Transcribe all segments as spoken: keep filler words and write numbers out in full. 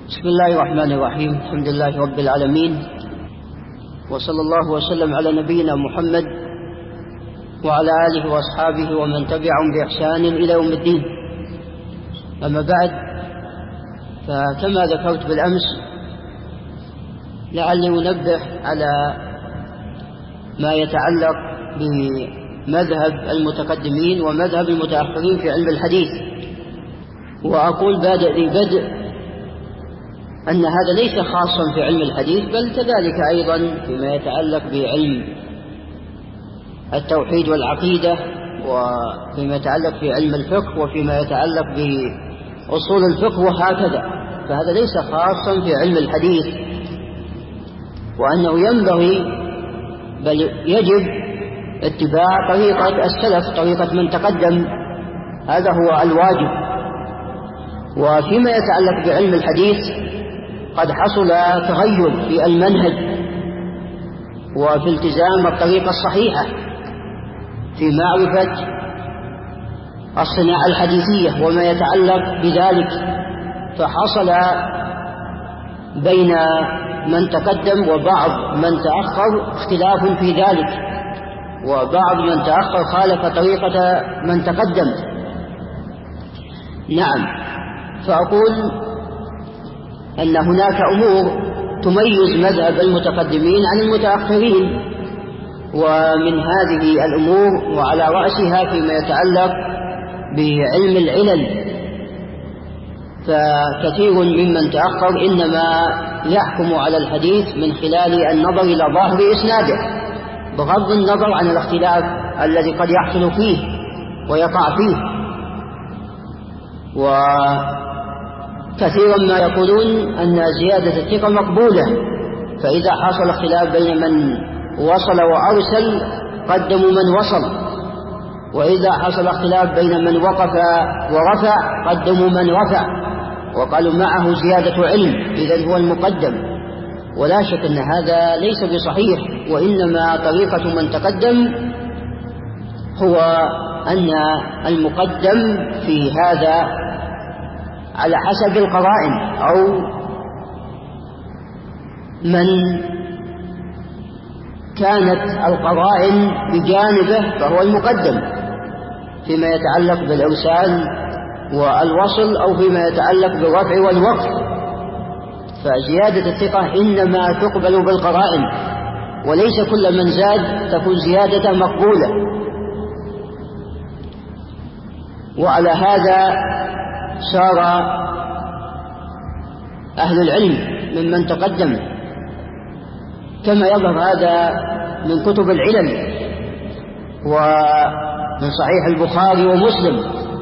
بسم الله الرحمن الرحيم. الحمد لله رب العالمين، وصلى الله وسلم على نبينا محمد وعلى آله وأصحابه ومن تبعهم بإحسان إلى يوم الدين. أما بعد، فكما ذكرت بالأمس لعلي أنبه على ما يتعلق بمذهب المتقدمين ومذهب المتأخرين في علم الحديث، وأقول بادئ ذي بدء أن هذا ليس خاصا في علم الحديث، بل كذلك أيضا فيما يتعلق بعلم التوحيد والعقيدة، وفيما يتعلق في علم الفقه، وفيما يتعلق بأصول الفقه، وهكذا. فهذا ليس خاصا في علم الحديث، وأنه ينبغي بل يجب اتباع طريقة السلف، طريقة من تقدم، هذا هو الواجب. وفيما يتعلق بعلم الحديث قد حصل تغير في المنهج وفي التزام الطريقة الصحيحة في معرفة الصناعة الحديثية وما يتعلق بذلك، فحصل بين من تقدم وبعض من تأخر اختلاف في ذلك، وبعض من تأخر خالف طريقة من تقدم. نعم، فأقول أن هناك أمور تميز مذهب المتقدمين عن المتأخرين، ومن هذه الأمور وعلى رأسها فيما يتعلق بعلم العلل، فكثير ممن تأخر إنما يحكم على الحديث من خلال النظر إلى ظاهر إسناده بغض النظر عن الاختلاف الذي قد يحصل فيه ويقع فيه. و كثيرا ما يقولون أن زيادة الثقة مقبولة، فإذا حصل اختلاف بين من وصل وأرسل قدموا من وصل، وإذا حصل اختلاف بين من وقف ورفع قدموا من رفع، وقالوا معه زيادة علم إذن هو المقدم. ولا شك أن هذا ليس بصحيح، وإنما طريقة من تقدم هو أن المقدم في هذا على حسب القرائن، أو من كانت القرائن بجانبه فهو المقدم فيما يتعلق بالإرسال والوصل، أو فيما يتعلق بالرفع والوقف. فزيادة الثقة إنما تقبل بالقرائن، وليس كل من زاد تكون زيادة مقبولة. وعلى هذا صار أهل العلم ممن تقدم، كما يظهر هذا من كتب العلل ومن صحيح البخاري ومسلم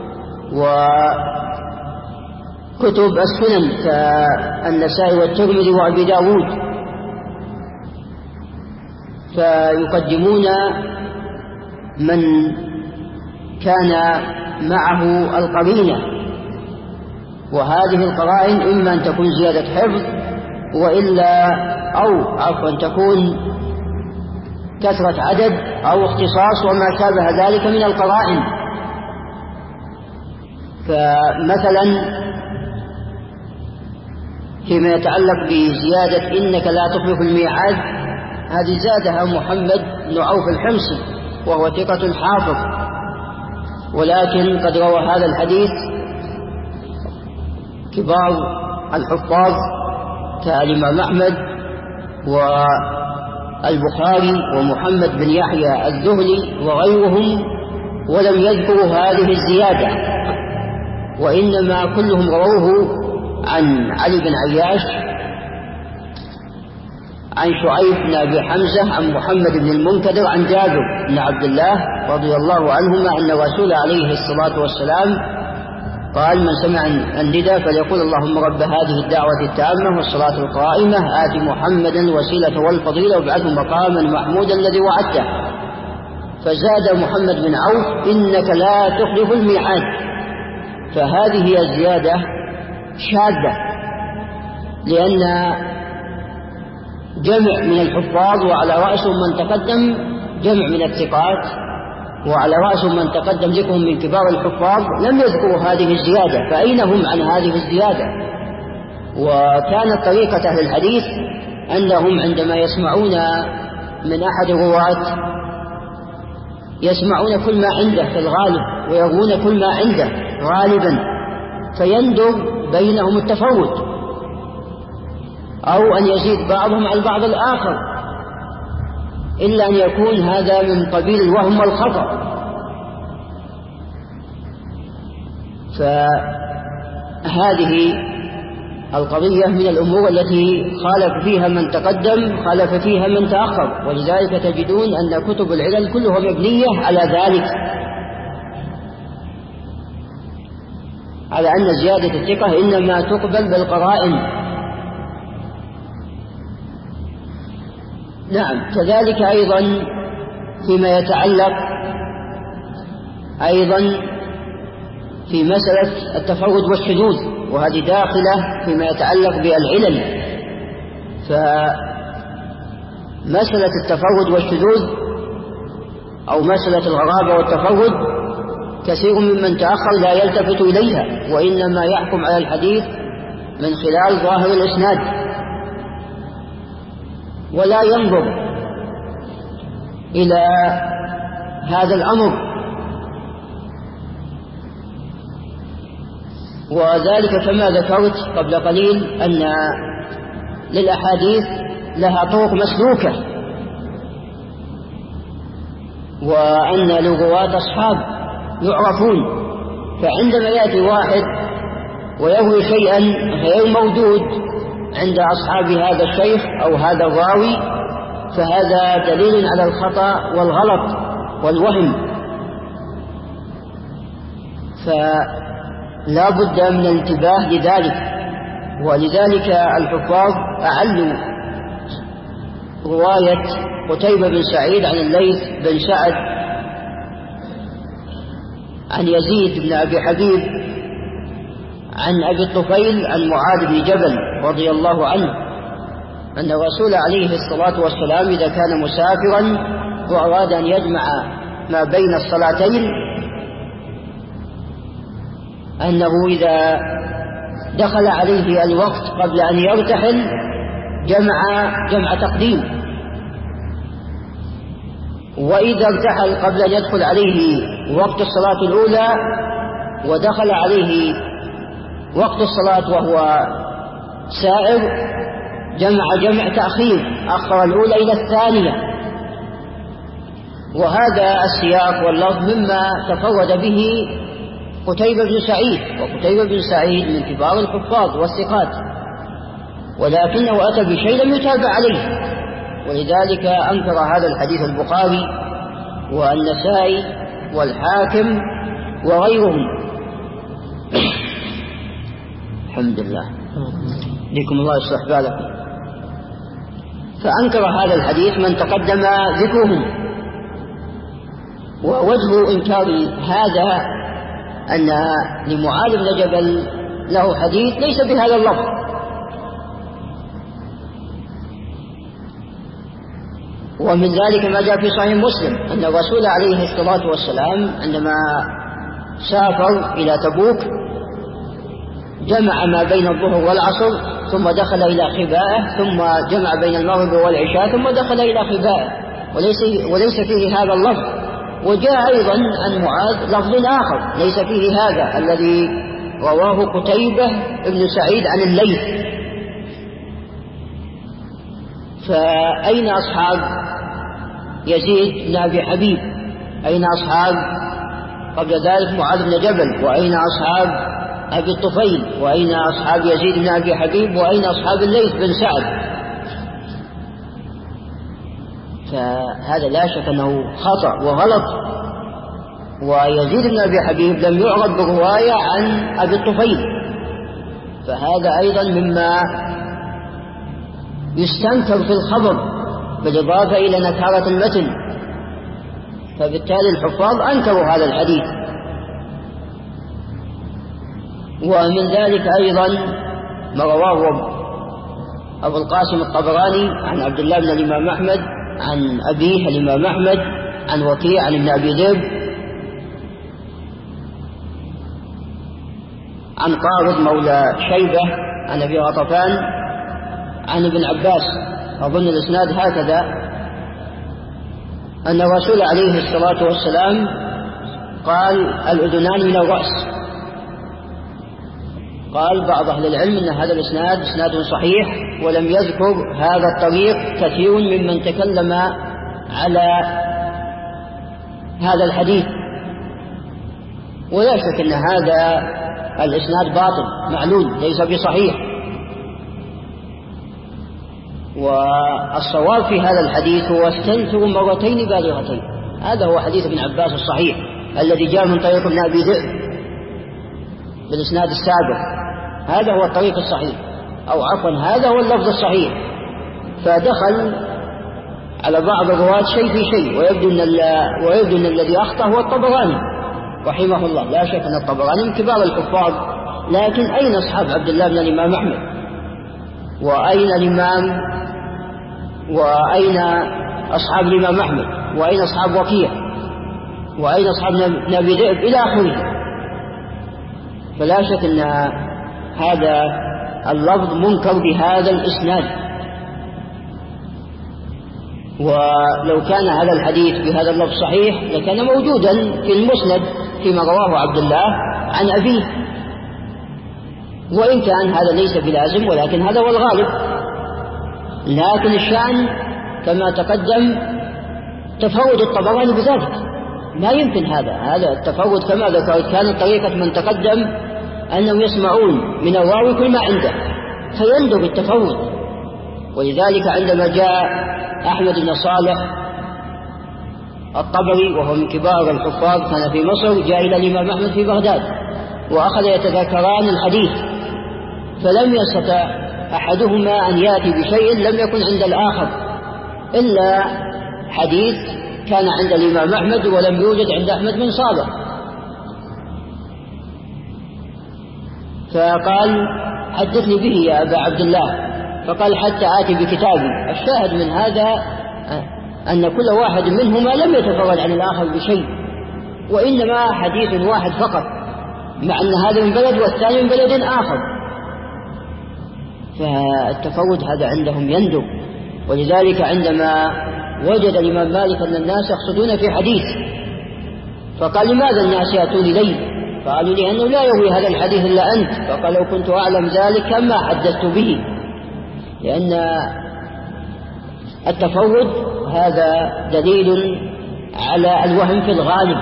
وكتب السنن كالنسائي والترمذي وأبي داود، فيقدمون من كان معه القرينة، وهذه القرائن إما أن تكون زيادة حفظ وإلا أو عفوا تكون كثرة عدد أو اختصاص وما شابه ذلك من القرائن. فمثلا فيما يتعلق بزيادة إنك لا تخلف الميعاد، هذه زادها محمد بن عوف الحمصي وهو ثقة حافظ، ولكن قد روى هذا الحديث كبار الحفاظ كالإمام أحمد والبخاري ومحمد بن يحيى الذهلي وغيرهم، ولم يذكروا هذه الزيادة، وإنما كلهم رووه عن علي بن عياش عن شعيب بن أبي حمزة عن محمد بن المنكدر عن جابر بن عبد الله رضي الله عنهما أن الرسول عليه الصلاة والسلام قال: من سمع النداء فليقول اللهم رب هذه الدعوة التامة والصلاة القائمة آت محمدا الوسيلة والفضيلة وابعثه مقاما محمودا الذي وعدته. فزاد محمد بن عوف إنك لا تخلف الميعاد. فهذه هي الزيادة شاذة، لأن جمع من الحفاظ وعلى رأسهم من تقدم جمع من الثقات، وعلى رأسهم من تقدم ذكرهم من كبار الحفاظ، لم يذكروا هذه الزيادة، فأين هم عن هذه الزيادة؟ وكانت طريقة أهل الحديث أنهم عندما يسمعون من أحد الرواة يسمعون كل ما عنده في الغالب ويروون كل ما عنده غالبا، فيندر بينهم التفاوت أو أن يزيد بعضهم على البعض الآخر، إلا أن يكون هذا من قبيل الوهم والخطأ. فهذه القضية من الأمور التي خالف فيها من تقدم، خالف فيها من تأخر، ولذلك تجدون أن كتب العلل كلها مبنية على ذلك، على أن زيادة الثقة إنما تقبل بالقرائن. نعم. كذلك أيضا فيما يتعلق أيضا في مسألة التفرد والشذوذ، وهذه داخلة فيما يتعلق بالعلل. فمسألة التفرد والشذوذ أو مسألة الغرابة والتفرد كثير ممن تأخر لا يلتفت إليها، وإنما يحكم على الحديث من خلال ظاهر الإسناد ولا ينظر إلى هذا الأمر. وذلك كما ذكرت قبل قليل أن للأحاديث لها طرق مسلوكة، وأن للرواة أصحاب يعرفون، فعندما يأتي واحد ويروي شيئا غير موجود عند أصحاب هذا الشيخ أو هذا الراوي، فهذا دليل على الخطأ والغلط والوهم. فلا بد من الانتباه لذلك، ولذلك الحفاظ أعلوا رواية قتيبة بن سعيد عن الليث بن سعد عن يزيد بن أبي حبيب عن أبي الطفيل عن معاذ بن جبل رضي الله عنه أن الرسول عليه الصلاة والسلام إذا كان مسافرا وأراد أن يجمع ما بين الصلاتين أنه إذا دخل عليه الوقت قبل أن يرتحل جمع جمع تقديم، وإذا ارتحل قبل أن يدخل عليه وقت الصلاة الأولى ودخل عليه وقت الصلاة وهو سائر جمع جمع تأخير، أخر الأولى إلى الثانية. وهذا السياق واللفظ مما تفرد به قتيبة بن سعيد، وقتيبة بن سعيد من كبار الحفاظ والثقات، ولكنه أتى بشيء لم يتابع عليه، ولذلك أنكر هذا الحديث البخاري والنسائي والحاكم وغيرهم. الحمد لله، لكم الله يصلح بالكم. فأنكر هذا الحديث من تقدم ذكرهم. ووجه إنكار هذا أن لمعاذ بن جبل له حديث ليس بهذا اللفظ، ومن ذلك ما جاء في صحيح مسلم أن الرسول عليه الصلاة والسلام عندما سافر إلى تبوك جمع ما بين الظهر والعصر ثم دخل إلى خباءه، ثم جمع بين المغرب والعشاء ثم دخل إلى خباءه، وليس, وليس فيه هذا اللفظ. وجاء أيضا عن معاذ لفظ آخر ليس فيه هذا الذي رواه قتيبة بن سعيد عن الليث. فأين أصحاب يزيد بن أبي حبيب؟ أين أصحاب قبل ذلك معاذ بن جبل؟ وأين أصحاب أبي الطفيل؟ وأين أصحاب يزيد بن أبي حبيب؟ وأين أصحاب الليث بن سعد؟ فهذا لا شك أنه خطأ وغلط. ويزيد بن أبي حبيب لم يعرض برواية عن أبي الطفيل، فهذا أيضا مما يستنكر في الخبر بالإضافة إلى نكارة المتن، فبالتالي الحفاظ أنكروا هذا الحديث. ومن ذلك أيضا ما رواه أبو القاسم الطبراني عن عبد الله بن الإمام أحمد عن أبيه الإمام أحمد عن وكيع عن ابن أبي ذئب عن قارض مولى شيبة عن أبي غطفان عن ابن عباس، أظن الإسناد هكذا، أن الرسول عليه الصلاة والسلام قال الأذنان من الرأس. قال بعض أهل العلم أن هذا الإسناد إسناد صحيح، ولم يذكر هذا الطريق كثير ممن تكلم على هذا الحديث. ولا شك أن هذا الإسناد باطل معلول ليس بصحيح. والصواب في هذا الحديث هو استنثر مرتين بالغتين، هذا هو حديث ابن عباس الصحيح الذي جاء من طريق ابن أبي ذئب بالإسناد السابق، هذا هو الطريق الصحيح، أو عفوا هذا هو اللفظ الصحيح. فدخل على بعض الرواة شيء في شيء، ويبدو أن, ويبدو أن الذي أخطأ هو الطبراني رحمه الله. لا شك أن الطبراني من كبار الحفاظ، لكن أين أصحاب عبد الله بن الإمام أحمد؟ وأين الإمام وأين أصحاب الإمام أحمد؟ وأين أصحاب وكيع؟ وأين أصحاب نبي ذئب؟ إلى آخره. فلا شك أن هذا اللفظ منكر بهذا الإسناد. ولو كان هذا الحديث بهذا اللفظ صحيح لكان موجودا في المسند فيما رواه عبد الله عن أبيه، وإن كان هذا ليس بلازم، ولكن هذا هو الغالب. لكن الشأن كما تقدم تفرد الطبراني بذلك، ما يمكن هذا هذا التفرد كما ذكرت. كانت طريقة من تقدم أنهم يسمعون من الراوي كل ما عنده فيندب التفرد. ولذلك عندما جاء أحمد بن صالح الطبري وهو من كبار الحفاظ كان في مصر، جاء إلى الإمام أحمد في بغداد وأخذ يتذاكران الحديث، فلم يستطع أحدهما أن يأتي بشيء لم يكن عند الآخر إلا حديث كان عند الإمام أحمد ولم يوجد عند أحمد بن صالح. فقال حدثني به يا أبا عبد الله، فقال حتى آتي بكتابي. الشاهد من هذا أن كل واحد منهما لم يتفرد عن الآخر بشيء، وإنما حديث واحد فقط، مع أن هذا من بلد والثاني من بلد آخر. فالتفرد هذا عندهم يندب. ولذلك عندما وجد الإمام مالك أن الناس يقصدون في حديث فقال لماذا الناس يأتون إلي؟ قالوا لأنه لا يروي هذا الحديث إلا أنت. فقال لو كنت أعلم ذلك ما حدثت به، لأن التفرد هذا دليل على الوهم في الغالب.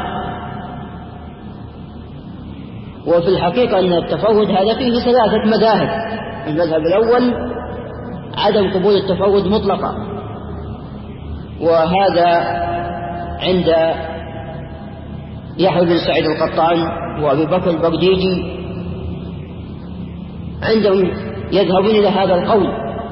وفي الحقيقة أن التفرد هذا فيه ثلاثة مذاهب. المذهب الأول عدم قبول التفرد مطلقا، وهذا عند يحيى بن سعيد القطان وأبي بكر البغديجي، عندهم يذهبون إلى هذا القول.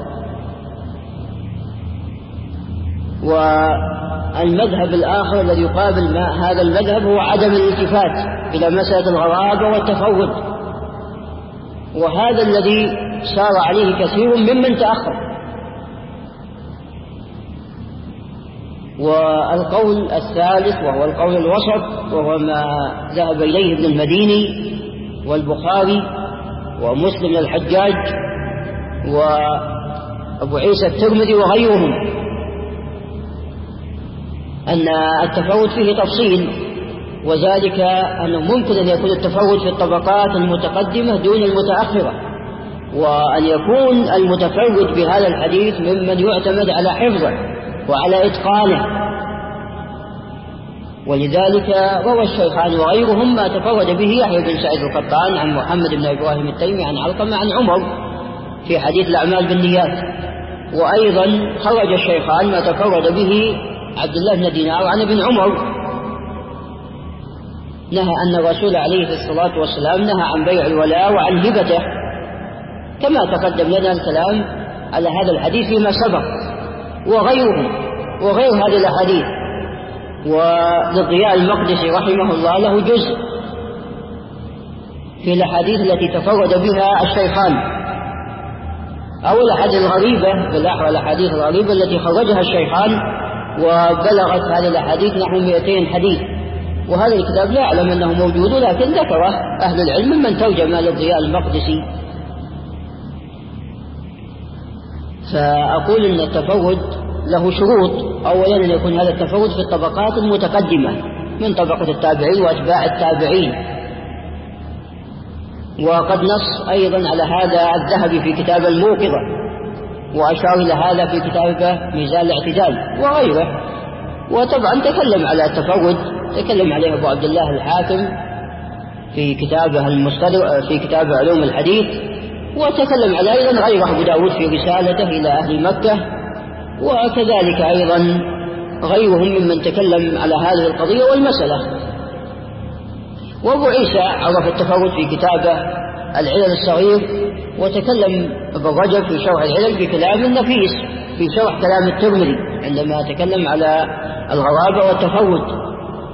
والمذهب الآخر الذي يقابل هذا المذهب هو عدم الالتفات إلى مسألة الغرابة والتفرد، وهذا الذي سار عليه كثير ممن تأخر. والقول الثالث وهو القول الوسط، وهو ما ذهب إليه ابن المديني والبخاري ومسلم الحجاج وأبو عيسى الترمذي وغيرهم، أن التفاوت فيه تفصيل، وذلك أنه ممكن أن يكون التفاوت في الطبقات المتقدمة دون المتأخرة، وأن يكون المتفرد بهذا الحديث ممن يعتمد على حفظه وعلى إتقانه. ولذلك روى الشيخان وغيرهم ما تفرد به يحيى بن سعيد القطان عن محمد بن إبراهيم التيمي عن علقمة عن عمر في حديث الأعمال بالنيات. وأيضا خرج الشيخان ما تفرد به عبد الله بن دينار عن ابن عمر، نهى أن الرسول عليه الصلاة والسلام نهى عن بيع الولاء وعن هبته، كما تقدم لنا الكلام على هذا الحديث فيما سبق، وغيره وغير هذه الأحاديث. وللضياء المقدسي رحمه الله له جزء في الأحاديث التي تفرد بها الشيخان، أو الأحاديث الغريبة، بالأحوال الأحاديث الغريبة التي خرجها الشيخان وبلغت هذه الأحاديث نحو مئتين حديث. وهذا الكتاب لا أعلم أنه موجود، لكن ذكره أهل العلم من ترجم للضياء المقدسي فأقول أن التفرد له شروط. أولا أن يكون هذا التفرد في الطبقات المتقدمة من طبقة التابعين وأتباع التابعين، وقد نص أيضا على هذا الذهبي في كتاب الموقظة، وأشار إلى هذا في كتابه ميزان الاعتدال وغيره. وطبعا تكلم على التفرد، تكلم عليه أبو عبد الله الحاكم في كتابه المستدرك في كتاب علوم الحديث، وتكلم على أيضا غيره أبو داود في رسالته إلى أهل مكة، وكذلك أيضا غيرهم ممن تكلم على هذه القضية والمسألة. وأبو عيسى عرف التفرد في كتابه العلل الصغير، وتكلم ابن رجب في شرح العلل بكلام نفيس في شرح كلام الترمذي عندما تكلم على الغرابة والتفرد.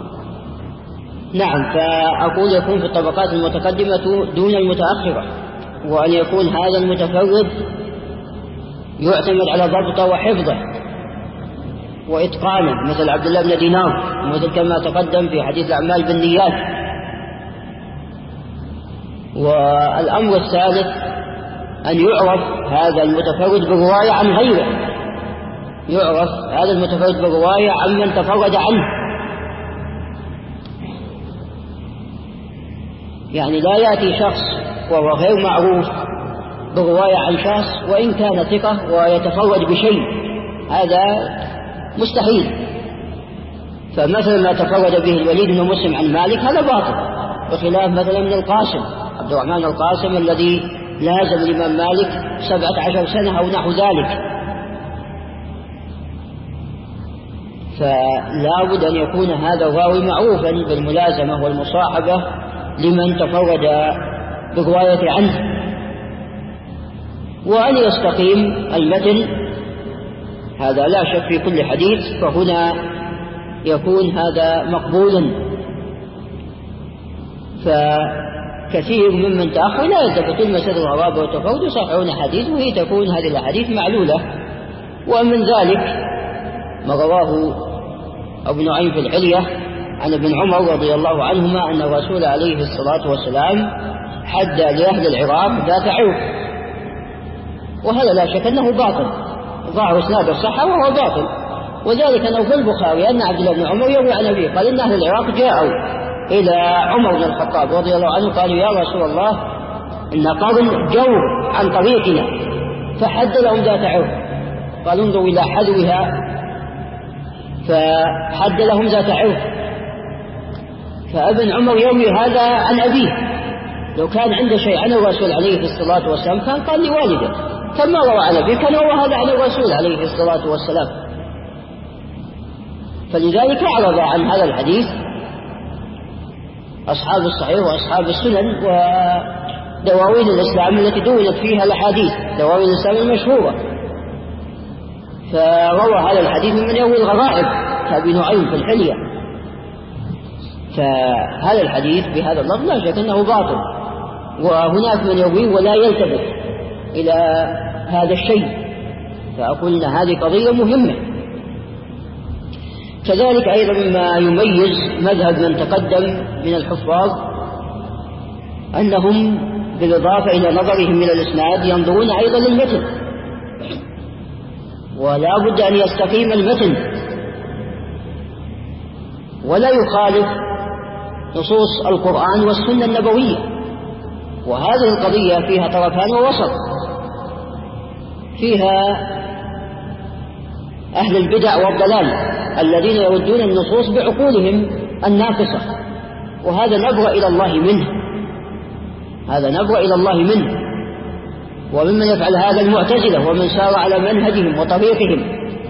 نعم، فأقول يكون في الطبقات المتقدمة دون المتأخرة، وأن يكون هذا المتفرد يعتمد على ضبطه وحفظه وإتقانه، مثل عبد الله بن دينار، مثل كما تقدم في حديث الأعمال بالنيات. والأمر الثالث أن يعرف هذا المتفرد بالرواية عن غيره، يعرف هذا المتفرد بالرواية عن من تفرد عنه، يعني لا يأتي شخص وهو غير معروف بالرواية عن شخص وإن كان ثقة ويتفرد بشيء، هذا مستحيل. فمثل ما تفرد به الوليد بن مسلم عن مالك هذا باطل، بخلاف مثلا من القاسم عبد الرحمن القاسم الذي لازم الإمام مالك سبعة عشر سنة أو نحو ذلك. فلا بد أن يكون هذا الراوي معروفا بالملازمة والمصاحبة لمن تفرد برواية عنه، وأن يستقيم المتن، هذا لا شك في كل حديث، فهنا يكون هذا مقبولا. فكثير ممن تأخر لا يلتفتون مسألة الغرابة والتفرد يصححون حديث، وهي تكون هذه الأحاديث معلولة. ومن ذلك ما رواه ابن نعيم في الحلية عن ابن عمر رضي الله عنهما أن الرسول عليه الصلاة والسلام حد لأهل العراق ذات عرق، وهذا لا شك أنه باطل، ظاهر اسناد الصحة وهو باطل. وذلك أنه في البخاري أن عبد الله بن عمر يروي عن أبيه قال إن أهل العراق جاءوا إلى عمر بن الخطاب رضي الله عنه قالوا يا رسول الله إن قوم جور عن طريقنا فحد لهم ذات عرق، قال انظروا إلى حذوها فحد لهم ذات عرق. فابن عمر يروي هذا عن أبيه، لو كان عنده شيء عن الرسول عليه الصلاة والسلام كان قال لوالده، كما روى عن أبيه كان روى هذا عن الرسول عليه الصلاة والسلام. فلذلك أعرض عن هذا الحديث أصحاب الصحيح وأصحاب السنن ودواوين الإسلام التي دونت فيها الأحاديث، دواوين الإسلام المشهورة، فروى هذا الحديث من يروي الغرائب كأبي نعيم في الحلية. فهذا الحديث بهذا اللفظ لا شك أنه باطل، وهناك من يرويه ولا يلتفت إلى هذا الشيء، فأقول أن هذه قضية مهمة. كذلك أيضا مما يميز مذهب من تقدم من الحفاظ أنهم بالإضافة إلى نظرهم إلى الإسناد ينظرون أيضا للمتن، ولا بد أن يستقيم المتن ولا يخالف نصوص القرآن والسنة النبوية. وهذه القضية فيها طرفان ووسط، فيها أهل البدع والضلال الذين يردون النصوص بعقولهم الناقصة، وهذا نبرأ إلى الله منه، هذا نبرأ إلى الله منه. وممن يفعل هذا المعتزلة ومن سار على منهجهم وطريقهم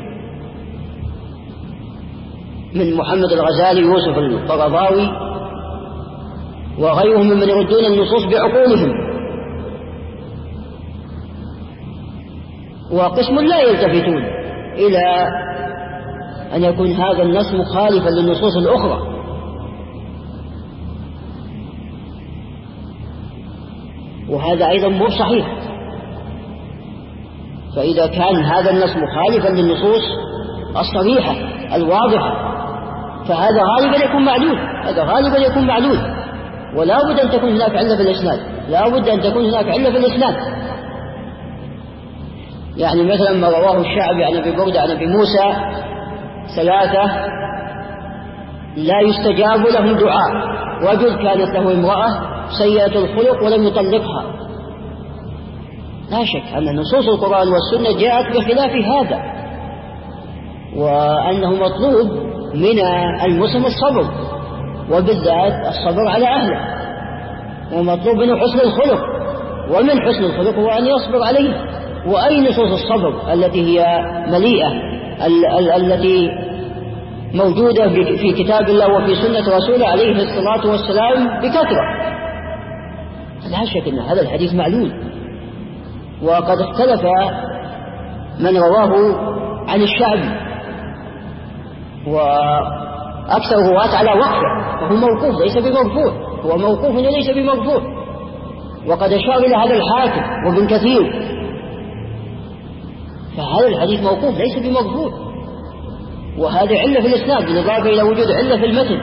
من محمد الغزالي يوسف القرضاوي وغيرهم ممن يردون النصوص بعقولهم. وقسم لا يلتفتون إلى أن يكون هذا النص مخالفا للنصوص الأخرى، وهذا أيضا مو صحيح. فإذا كان هذا النص مخالفا للنصوص الصريحة الواضحة فهذا غالبا يكون معلول، هذا غالبا يكون معلول. ولا بد أن تكون هناك علة في الإسناد، لا بد أن تكون هناك علة في الإسناد. يعني مثلا ما رواه الشعبي عن أبي بردة عن أبي موسى ثلاثة لا يستجاب لهم دعاء: رجل كانت له امرأة سيئة الخلق ولم يطلقها. لا شك أن نصوص القرآن والسنة جاءت بخلاف هذا، وأنه مطلوب من المسلم الصبر، وبالذات الصبر على أهله، ومطلوب منه حسن الخلق، ومن حسن الخلق هو أن يصبر عليه. وأي نصوص الصبر التي هي مليئة ال- ال- التي موجودة في كتاب الله وفي سنة رسوله عليه الصلاة والسلام بكثرة. لا شك أن هذا الحديث معلول، وقد اختلف من رواه عن الشعبي، وأكثر الرواة على وقفه، فهو موقوف ليس بمرفوع، هو موقوف وليس بمرفوع. وقد أشار إلى هذا الحاكم وابن كثير، فهذا الحديث موقوف ليس بمرفوع، وهذه علة في الإسناد بالإضافة إلى وجود علة في المتن.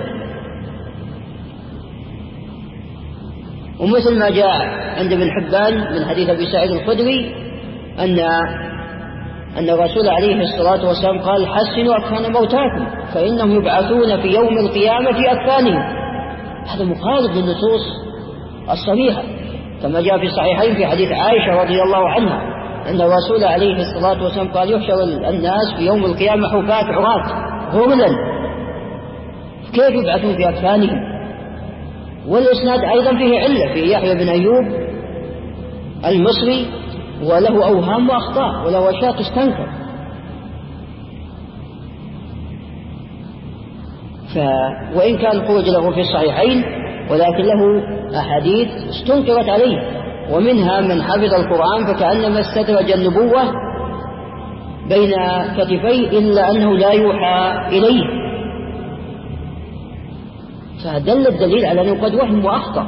ومثل ما جاء عند ابن حبان من حديث أبي سعيد الخدري أن أن الرسول عليه الصلاة والسلام قال: حسنوا أكفان موتاكم فإنهم يبعثون في يوم القيامة في أكفانهم. هذا مخالف للنصوص الصريحة، كما جاء في الصحيحين في حديث عائشة رضي الله عنها أن الرسول عليه الصلاة والسلام قال: يحشر الناس في يوم القيامة حفاة عراة غرلا، كيف يبعثون في أكفانهم؟ والإسناد أيضا فيه علة، في يحيى بن أيوب المصري وله أوهام وأخطاء وله أشياء تستنكر. ف... وإن كان خرج له في الصحيحين، ولكن له أحاديث استنكرت عليه، ومنها من حفظ القرآن فكأنما استدرج النبوة بين كتفيه إلا أنه لا يوحى إليه، فدل الدليل على أنه قد وهم وأخطأ،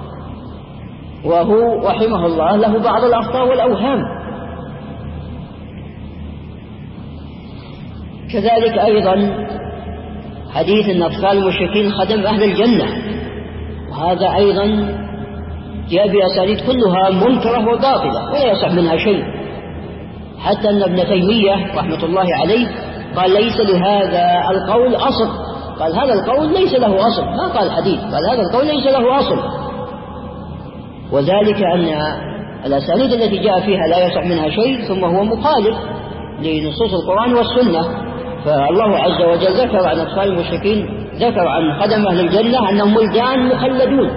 وهو رحمه الله له بعض الأخطاء والأوهام. كذلك أيضا حديث أن أطفال المشركين خدم أهل الجنة، وهذا أيضا جاء بأسانيد كلها منكرة وباطلة ولا يصح منها شيء، حتى أن ابن تيمية رحمة الله عليه قال: ليس لهذا القول أصل. قال: هذا القول ليس له أصل، ما قال حديث، قال هذا القول ليس له أصل. وذلك أن الأسانيد التي جاء فيها لا يصح منها شيء، ثم هو مخالف لنصوص القرآن والسنة. فالله عز وجل ذكر عن أطفال المشركين، ذكر عن خدم أهل الجنة أنهم ولدان مخلدون،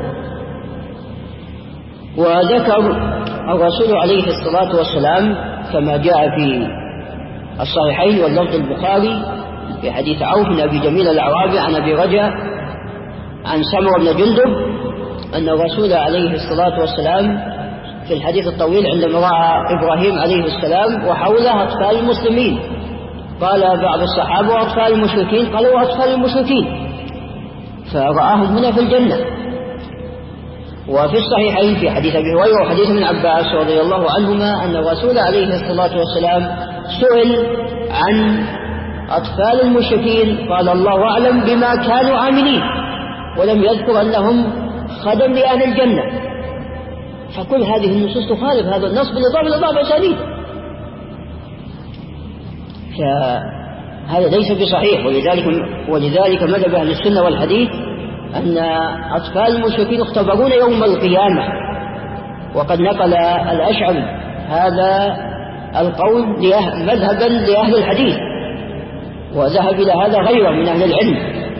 وذكر الرسول عليه الصلاة والسلام كما جاء في الصحيحين واللفظ البخاري في حديث عوف بن أبي جميل الأعرابي عن أبي رجاء عن سمرة بن جندب أن الرسول عليه الصلاة والسلام في الحديث الطويل عندما رأى إبراهيم عليه السلام وحوله أطفال المسلمين قال بعض الصحابة: وأطفال المشركين؟ قالوا: وأطفال المشركين، فرآهم هنا في الجنة. وفي الصحيحين في حديث أبي هريرة وحديث ابن عباس رضي الله عنهما أن الرسول عليه الصلاة والسلام سئل عن أطفال المشركين قال: الله أعلم بما كانوا عاملين، ولم يذكر أنهم خدم لأهل الجنة. فكل هذه النصوص تخالف هذا النص بالإضافة إلى بعض أسانيد، فهذا ليس بصحيح. ولذلك ولذلك مذهب أهل السنة والحديث أن أطفال المشركين اختبرون يوم القيامة، وقد نقل الأشعري هذا القول مذهبا لأهل الحديث، وذهب إلى هذا غيره من أهل العلم.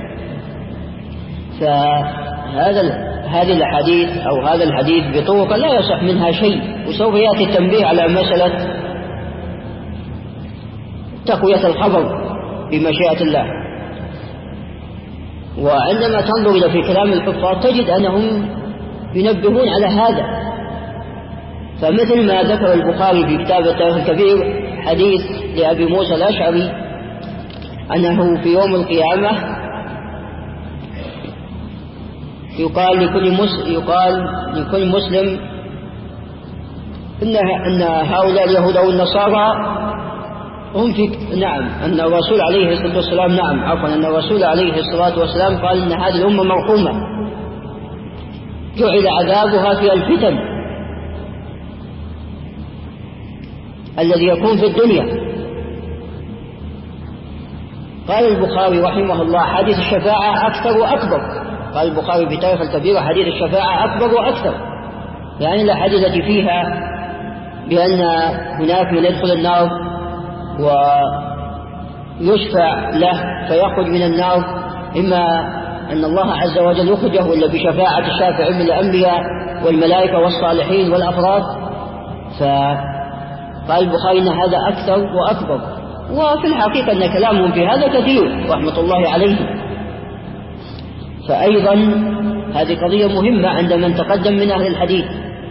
فهذا هذه الحديث أو هذا الحديث بطرق لا يصح منها شيء، وسوف يأتي التنبيه على مسألة تقوية الخبر بمشيئة الله. وعندما تنظر إلى في كلام الحفاظ تجد أنهم ينبهون على هذا. فمثل ما ذكر البخاري في كتاب التاريخ الكبير حديث لأبي موسى الأشعري أنه في يوم القيامة يقال لكل مسلم, يقال لكل مسلم إن, إن هؤلاء اليهود أو النصارى هم في نعم أن الرسول عليه الصلاة والسلام نعم عفوا أن الرسول عليه الصلاة والسلام قال إن هذه الأمة مرحومة جعل عذابها في الفتن، الذي يكون في الدنيا. قال البخاري رحمه الله: حديث الشفاعة أكثر وأكبر. قال البخاري في تاريخ الكبير: حديث الشفاعة أكبر وأكثر، يعني الأحاديث التي فيها بأن هناك من يدخل النار ويشفع له فيخرج من النار، إما أن الله عز وجل يخرجه إلا بشفاعة الشافعين من الأنبياء والملائكة والصالحين والأفراد. فقال البخاري إن هذا أكثر وأكبر، وفي الحقيقة أن كلامهم في هذا كثير رحمة الله عليهم. فأيضا هذه قضية مهمة عند من تقدم من أهل الحديث.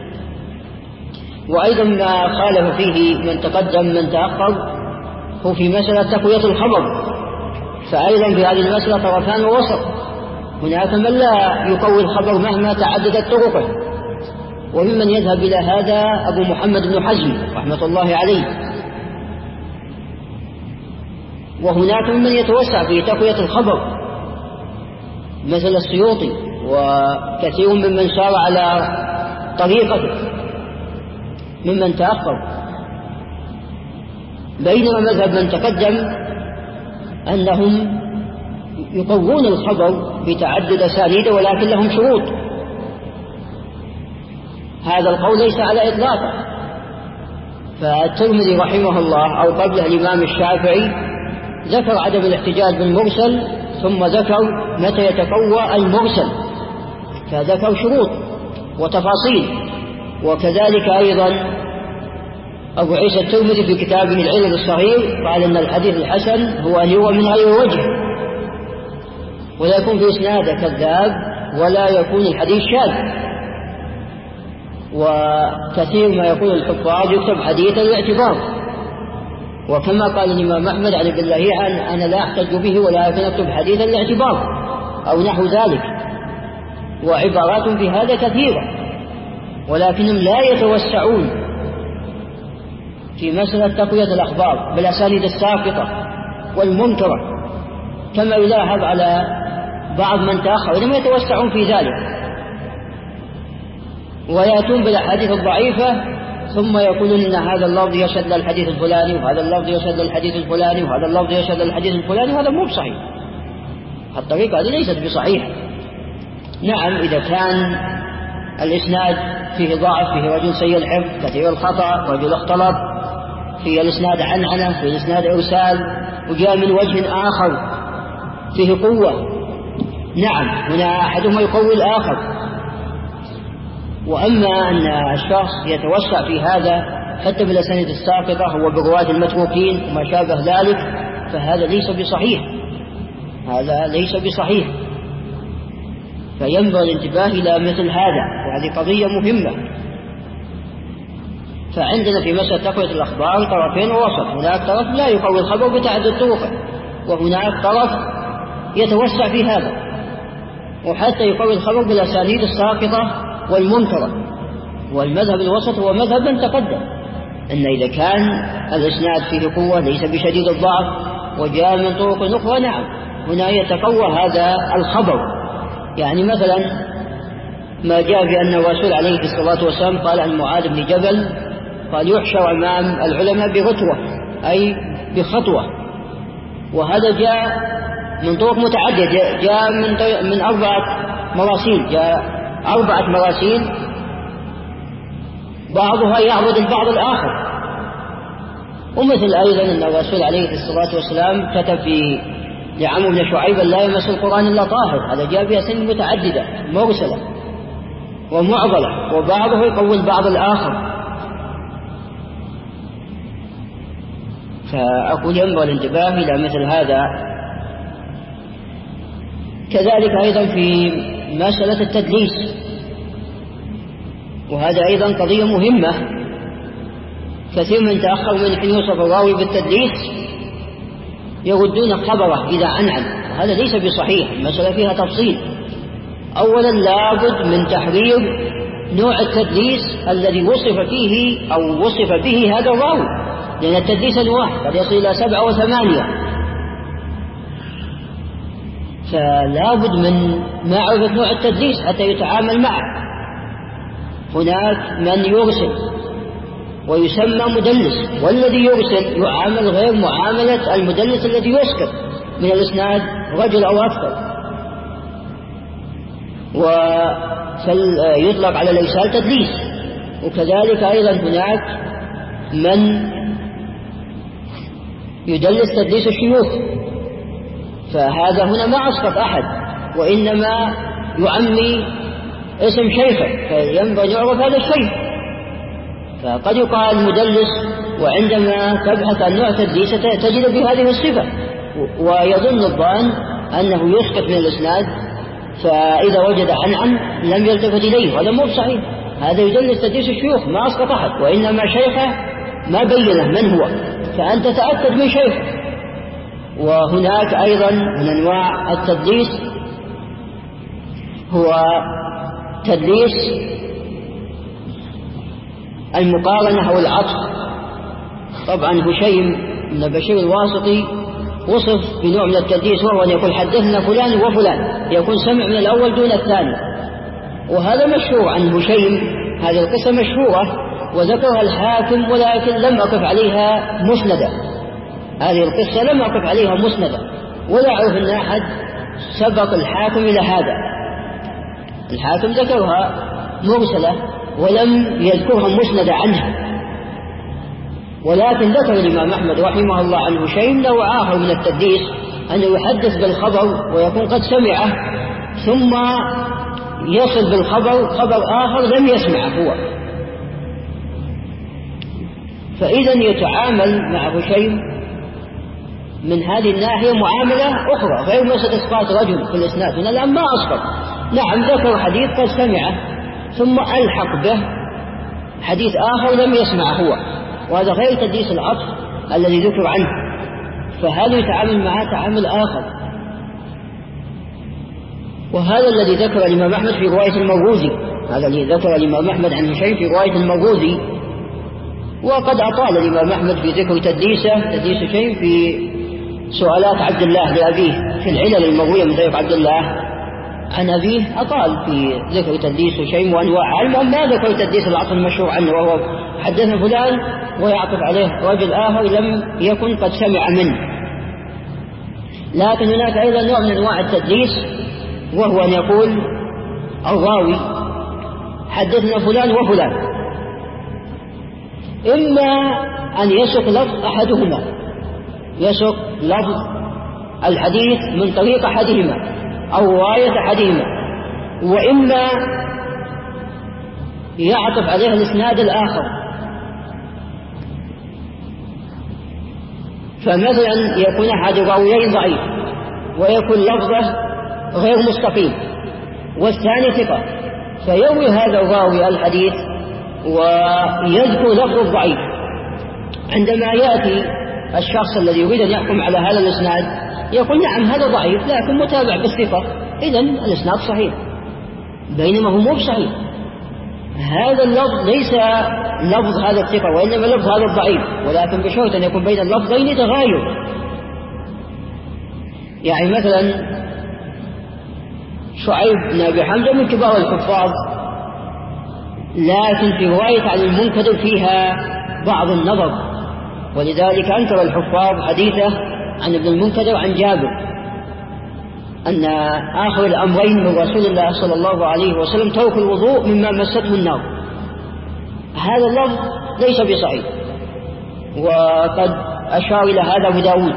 وأيضا ما خالف فيه من تقدم من تأخر هو في مسألة تقوية الخبر. فأيضا في هذه المسألة طرفان ووسط. هناك من لا يقوي الخبر مهما تعددت طرقه، وممن يذهب إلى هذا أبو محمد بن حزم رحمة الله عليه. وهناك ممن يتوسع في تقوية الخبر مثل السيوطي وكثير ممن سار على طريقته ممن تأخر. بينما مذهب من تقدم أنهم يقوون الخبر بتعدد أسانيده ولكن لهم شروط. هذا القول ليس على إطلاقه. فالترمذي رحمه الله أو قبله الإمام الشافعي ذكر عدم الاحتجاج بالمرسل، ثم ذكر متى يتقوى المرسل، فذكر شروط وتفاصيل. وكذلك أيضا أبو عيسى الترمذي في كتابه العلل الصغير قال إن الحديث الحسن هو أن يروى من غير وجه، ولا يكون في إسناده كذاب، ولا يكون الحديث شاذ. وكثير ما يقول الحفاظ يكتب حديثا للاعتبار، وكما قال الإمام أحمد عن ابن لهيعة: أنا لا أحتج به ولكن أكتب حديثا للاعتبار، أو نحو ذلك. وعبارات في هذا كثيرة، ولكنهم لا يتوسعون في مسألة تقوية الأخبار بالأسانيد الساقطة والمنكرة كما يلاحظ على بعض من تأخر، ولم يتوسعون في ذلك، ويأتون بالأحاديث الضعيفة ثم يقولون إن هذا اللفظ يشهد للحديث الفلاني، وهذا اللفظ يشهد للحديث الفلاني، وهذا اللفظ يشهد للحديث الفلاني، وهذا مو بصحيح. الطريقة هذه ليست بصحيحة. نعم إذا كان الإسناد فيه ضعف، فيه رجل سيء الحفظ كثير الخطأ، رجل اختلط، في الإسناد عنعنة، في الإسناد إرسال، وجاء من وجه آخر فيه قوة، نعم هنا أحدهما يقوي الآخر. وأما أن الشخص يتوسع في هذا حتى بالأسانيد الساقطة هو برواة المتروكين وما شابه ذلك، فهذا ليس بصحيح، هذا ليس بصحيح. فينبغي الانتباه إلى مثل هذا، وهذه قضية مهمة. فعندنا في مسألة تقوية الأخبار طرفين ووسط. هناك طرف لا يقوي الخبر بتعدد طرقه، وهناك طرف يتوسع في هذا وحتى يقوي الخبر بالأسانيد الساقطة والمنكرة. والمذهب الوسط هو مذهب من تقدم، أن إذا كان الإسناد فيه قوة ليس بشديد الضعف وجاء من طرق أخرى، نعم هنا يتقوى هذا الخبر. يعني مثلا ما جاء بأن الرسول عليه الصلاة والسلام قال عن معاذ بن جبل قال: يحشر أمام العلماء برتوة، أي بخطوة. وهذا جاء من طرق متعددة، جاء من, من أربعة مراسيل، جاء أربعة مراسيل بعضها يعبد البعض الآخر. ومثل أيضا أن الرسول عليه الصلاة والسلام كتب في لعمرو بن شعيب: لا يمس القرآن إلا طاهر. هذا جاء بأسانيد متعددة مرسلة ومعضلة، وبعضه يقوي البعض الآخر. فأقول ينبغي الانتباه إلى مثل هذا. كذلك أيضا في مسألة التدليس، وهذا أيضا قضية مهمة. كثير من تأخر من حين يوصف الراوي بالتدليس يردون خبره إذا عنعن، وهذا ليس بصحيح. المسألة فيها تفصيل. أولا لابد من تحرير نوع التدليس الذي وصف فيه أو وصف به هذا الراوي، لأن التدليس أنواع قد يصل إلى سبعة وثمانية. فلا بد من معرفة نوع التدليس حتى يتعامل معه. هناك من يرسل ويسمى مدلس، والذي يرسل يعامل غير معاملة المدلس الذي يسقط من الإسناد رجل أو أكثر. ويطلق على الإرسال تدليس. وكذلك أيضا هناك من يدلس تدليس الشيوخ، فهذا هنا ما أسقط أحد، وإنما يعمي اسم شيخه، فينبغي يعرف هذا الشيخ. فقد يقال مدلس، وعندما تبحث عن نوع تدليس تجد بهذه الصفة، ويظن الظان أنه يسقط من الإسناد، فإذا وجد عنعن لم يلتفت إليه، هذا مو صحيح. هذا يدلس تدليس الشيوخ، ما أسقط أحد، وإنما شيخه ما بينه من هو، فأنت تأكد من شيخه. وهناك أيضا من أنواع التدليس هو تدليس المقارنة أو العطف. طبعا هشيم بن بشير الواسطي وصف بنوع من التدليس، وهو أن يقول حدثنا فلان وفلان، يكون سمع من الأول دون الثاني، وهذا مشهور عن هشيم. هذه القصة مشهورة وذكرها الحاكم، ولكن لم أقف عليها مسندة. هذه القصة لم أقف عليها مسندة، ولا أعرف أن أحد سبق الحاكم إلى هذا. الحاكم ذكرها مرسلة ولم يذكرها مسندة عنها، ولكن ذكر الإمام أحمد رحمه الله عن هشيم له آخر من التدليس، أنه يحدث بالخبر ويكون قد سمعه، ثم يصل بالخبر خبر آخر لم يسمعه هو، فإذا يتعامل مع هشيم من هذه الناحية معاملة أخرى غير مسألة إسقاط رجل في الإسناد. هنا الآن ما أسقط، نعم ذكر حديث قد سمعه ثم ألحق به حديث آخر لم يسمعه هو، وهذا غير تدليس العطف الذي ذكر عنه، فهذا يتعامل معه تعامل آخر. وهذا الذي ذكر الإمام أحمد في رواية المغوزي، هذا الذي ذكر الإمام أحمد عن هشيم في رواية المغوزي. وقد أطال الإمام أحمد في ذكر تدليسه تدليس هشيم في سؤالات عبد الله لأبيه في العلل المروية من طريق عبد الله عن أبيه، أطال في ذكر تدليس هشيم وأنواع. المهم ما ذكر تدليس العطف المشهور عنه، وهو حدثنا فلان ويعطف عليه رجل آخر لم يكن قد سمع منه. لكن هناك أيضا نوع من أنواع التدليس، وهو أن يقول الراوي حدثنا فلان وفلان، إما أن يسق لفظ أحدهما، يسق لفظ الحديث من طريق أحدهما أو رواية أحدهما، وإما يعطف عليه الإسناد الآخر. فمثلا يكون أحد الراويين ضعيف ويكون لفظه غير مستقيم والثاني ثقة، فيروي هذا الراوي الحديث ويذكر لفظ الضعيف. عندما يأتي الشخص الذي يريد أن يحكم على هذا الإسناد يقول نعم هذا ضعيف لكن متابع بالثقة، إذن الإسناد صحيح، بينما هو مو بصحيح. هذا اللفظ ليس لفظ هذا الثقة وإنما لفظ هذا الضعيف، ولكن بشرط أن يكون بين اللفظين تغاير. يعني مثلا شعيب بن أبي حمزة من كبار الحفاظ، لكن في رواية عن المنكدر فيها بعض النظر، ولذلك أنكر الحفاظ حديثه عن ابن المنكدر عن جابر أن آخر الأمرين من رسول الله صلى الله عليه وسلم ترك الوضوء مما مسته النار. هذا اللفظ ليس بصحيح، وقد أشار إلى هذا أبو داود.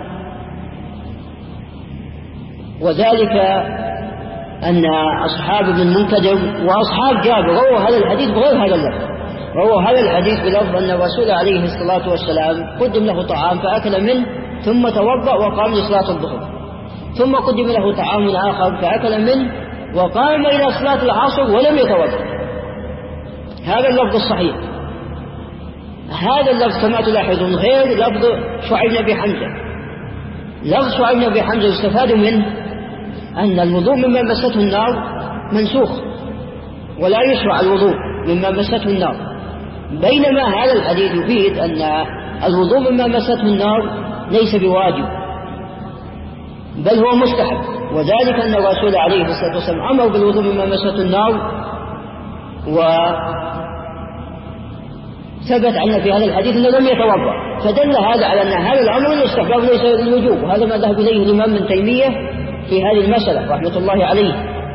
وذلك أن أصحاب ابن المنكدر وأصحاب جابر رووا هذا الحديث بغير هذا اللفظ، رووا هذا الحديث بلفظ أن الرسول عليه الصلاة والسلام قدم له طعام فأكل منه ثم توضأ وقام لصلاة الظهر، ثم قدم له طعام آخر فأكل منه وقام إلى صلاة العصر ولم يتوضأ. هذا اللفظ الصحيح. هذا اللفظ كما تلاحظون غير لفظ شعيب بن أبي حمزة. لفظ شعيب بن أبي حمزة يستفاد منه أن الوضوء مما مسته النار منسوخ ولا يشرع الوضوء مما مسته النار، بينما هذا الحديث يفيد أن الوضوء مما مسته النار ليس بواجب بل هو مستحب، وذلك أن الرسول عليه الصلاة والسلام أمر بالوضوء مما مسته النار ثبت عنا في هذا الحديث أنه لم يتوضأ، فدل هذا على أن هذا الأمر للاستحباب وليس للوجوب، وهذا ما ذهب إليه الإمام ابن تيمية في هذه المسألة رحمة الله عليه.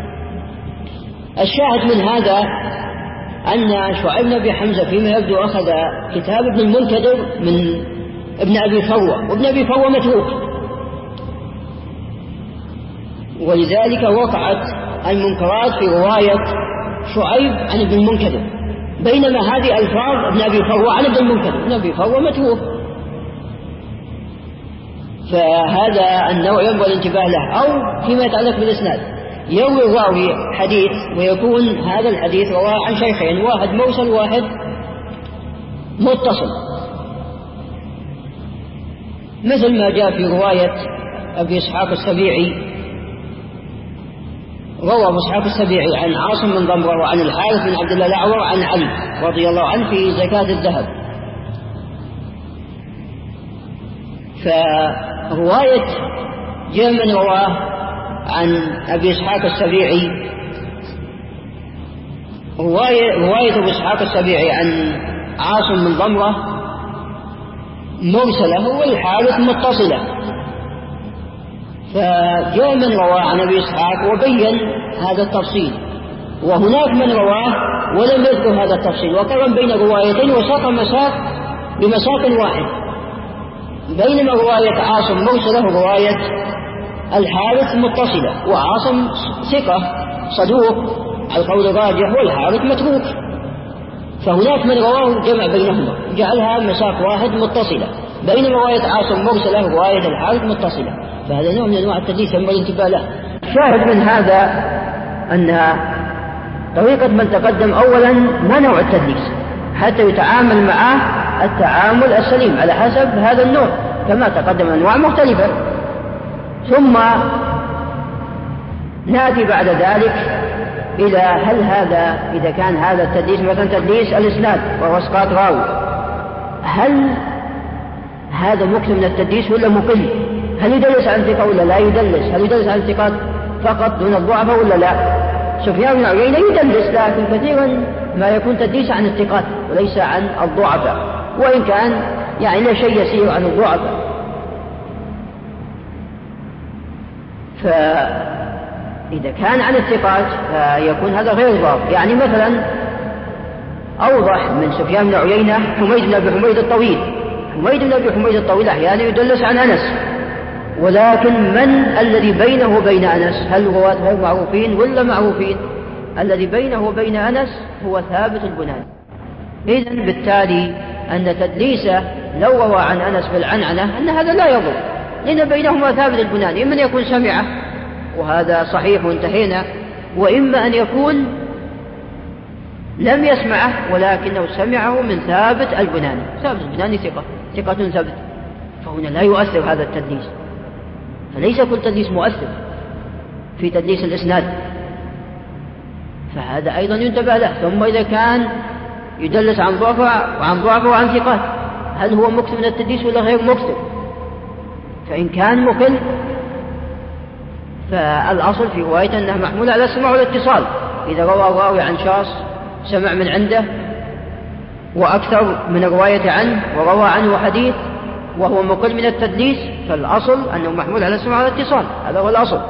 الشاهد من هذا أن شعيب بن أبي حمزة فيما يبدو أخذ كتاب ابن المنكدر من ابن أبي فروة، وابن أبي فروة متروك، ولذلك وقعت المنكرات في رواية شعيب عن ابن المنكدر، بينما هذه ألفاظ ابن أبي فروة عن ابن المنكدر، ابن أبي فروة متروك. فهذا النوع ينبغي الانتباه له. أو فيما يتعلق بالإسناد، يروي الراوي حديث ويكون هذا الحديث رواه عن شيخين، واحد موصل واحد متصل، مثل ما جاء في رواية أبي إسحاق السبيعي، روى أبو إسحاق السبيعي عن عاصم بن ضمرة وعن الحارث بن عبد الله الأعور عن علي رضي الله عنه في زكاة الذهب. فرواية جاء من رواه عن أبي إسحاق السبيعي، رواية, رواية أبو إسحاق السبيعي عن عاصم بن ضمرة مرسلة والحارث متصلة، فجاء من رواه عن أبي إسحاق وبين هذا التفصيل، وهناك من رواه ولم يذكر هذا التفصيل، وقرن بين روايتين وساق مساق بمساق واحد، بينما رواية عاصم مرسلة ورواية الحارث متصلة، وعاصم ثقة صدوق على القول الراجح والحارث متروك، فهناك من رواه جمع بينهما جعلها مساق واحد متصلة، بينما رواية عاصم مرسلة ورواية الحارث متصلة، فهذا نوع من أنواع التدليس ينبغي الانتباه له. الشاهد من هذا أن طريقة من تقدم أولا ما نوع التدليس حتى يتعامل معه التعامل السليم على حسب هذا النوع، كما تقدم أنواع مختلفة، ثم نأتي بعد ذلك إلى هل هذا إذا كان هذا التدليس مثلا تدليس الإسناد وهو إسقاط راوي، هل هذا مكتب من التدليس ولا مقل؟ هل يدلس عن ثقة ولا لا يدلس؟ هل يدلس عن ثقات فقط دون الضعفاء ولا لا؟ سفيان بن عيينة يدلس، لكن كثيرا ما يكون تدليس عن الثقات وليس عن الضعفاء، وإن كان يعني لا شيء يسير عن الضعفاء. فإذا كان عن الثقات فيكون هذا غير ضابط، يعني مثلا أوضح من سفيان بن عيينة حميد بن أبي حميد الطويل، حميد بن أبي حميد الطويل أحيانا يدلس عن أنس، ولكن من الذي بينه وبين أنس؟ هل رواة غير معروفين ولا معروفين؟ الذي بينه وبين أنس هو ثابت البناني. إذن بالتالي أن تدليسه لو روى عن أنس بالعنعنة أن هذا لا يضر، لأن بينهما ثابت البناني، إما أن يكون سمعه وهذا صحيح وانتهينا، وإما أن يكون لم يسمعه ولكنه سمعه من ثابت البناني، ثابت البناني ثقة ثقة ثبت، فهنا لا يؤثر هذا التدليس، فليس كل تدليس مؤثر في تدليس الإسناد، فهذا أيضا ينتبه له. ثم إذا كان يدلس عن ضعفاء وعن ضعفاء وعن ثقات، هل هو مكثر من التدليس ولا غير مكثر؟ فإن كان مقل فالأصل في روايته أنه محمول على السماع والاتصال، إذا روى الراوي عن شخص سمع من عنده وأكثر من الرواية عنه وروى عنه حديث وهو مقل من التدليس، فالأصل أنه محمول على السماع والاتصال، هذا هو الأصل.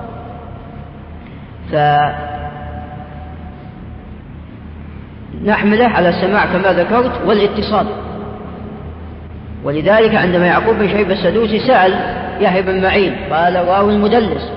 فنحمله على السماع كما ذكرت والاتصال. ولذلك عندما يعقوب بن شيبة السدوسي سأل يحيى بن معين قال راوي مدلس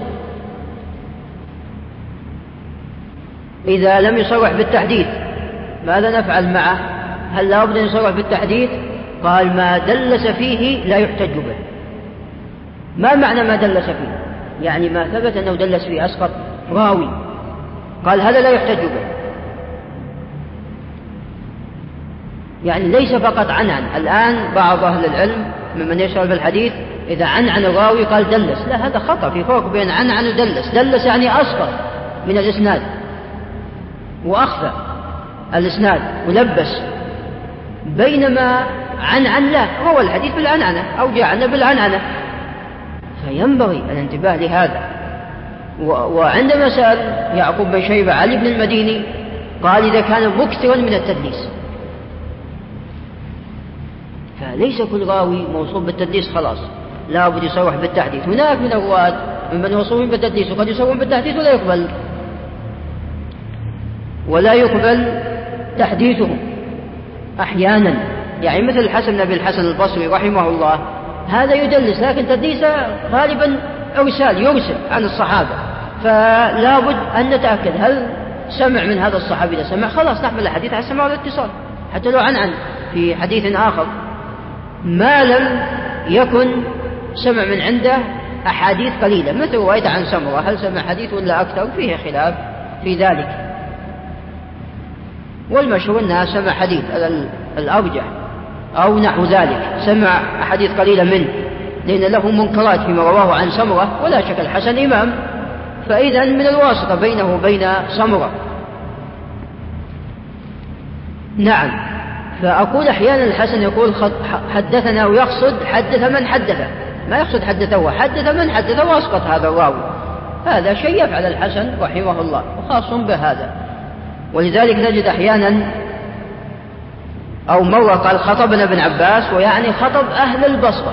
إذا لم يصرح بالتحديث ماذا نفعل معه؟ هل لا بد أن يصرح بالتحديث؟ قال ما دلس فيه لا يحتج به. ما معنى ما دلس فيه؟ يعني ما ثبت أنه دلس فيه أسقط راوي، قال هذا لا يحتج به، يعني ليس فقط عنعن. الآن بعض أهل العلم ممن يشتغل بالحديث إذا عنعن الراوي قال دلس، لا، هذا خطأ، في فرق بين عنعن ودلس. دلس يعني أسقط من الإسناد وأخفى الإسناد ولبس، بينما عنعن لا، روى الحديث بالعنعنة أو جاءنا بالعنعنة، فينبغي الانتباه لهذا. وعندما سأل يعقوب بن شيبة علي بن المديني قال إذا كان مكثرا من التدليس، فليس كل راوي موصوف بالتدليس خلاص لا بد يصرح بالتحديث. هناك من الرواة من موصوفين بالتدليس وقد يصرحون بالتحديث ولا يقبل ولا يقبل تحديثهم أحيانا، يعني مثل الحسن بن أبي الحسن البصري رحمه الله، هذا يدلس لكن تدليسه غالبا إرسال يرسل عن الصحابة، فلا بد أن نتأكد هل سمع من هذا الصحابي. إذا سمع خلاص نحمل الحديث على السماع والاتصال حتى لو عن عن في حديث آخر، ما لم يكن سمع من عنده أحاديث قليلة مثل رواية عن سمرة، هل سمع حديث ولا أكثر؟ فيه خلاف في ذلك، والمشهور أنها سمع حديث الأرجح أو نحو ذلك، سمع أحاديث قليلة منه لأن له منكرات فيما رواه عن سمرة، ولا شك الحسن إمام، فإذا من الواسطة بينه وبين سمرة. نعم، فأقول أحيانا الحسن يقول حدثنا ويقصد حدث من حدث، ما يقصد حدثه، حدث من حدث واسقط هذا الراوي، هذا شيء يفعل الحسن رحمه الله وخاص بهذا. ولذلك نجد أحيانا أو مرة قال خطبنا ابن عباس، ويعني خطب أهل البصرة،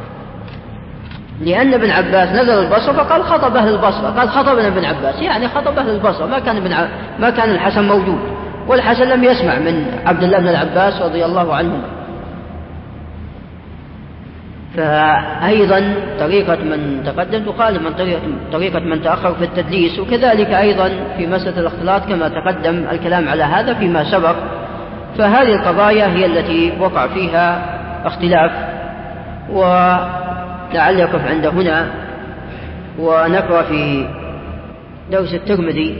لأن ابن عباس نزل البصرة فقال خطب أهل البصرة، قال خطبنا ابن عباس يعني خطب أهل البصرة، ما كان ابن ع... ما كان الحسن موجود، والحسن لم يسمع من عبد الله بن العباس رضي الله عنهما. فأيضا طريقة من تقدم تخالف من طريقة, طريقة من تأخر في التدليس، وكذلك أيضا في مسألة الاختلاط كما تقدم الكلام على هذا فيما سبق. فهذه القضايا هي التي وقع فيها اختلاف، ولعل يقف عند هنا ونقرأ في درس الترمذي.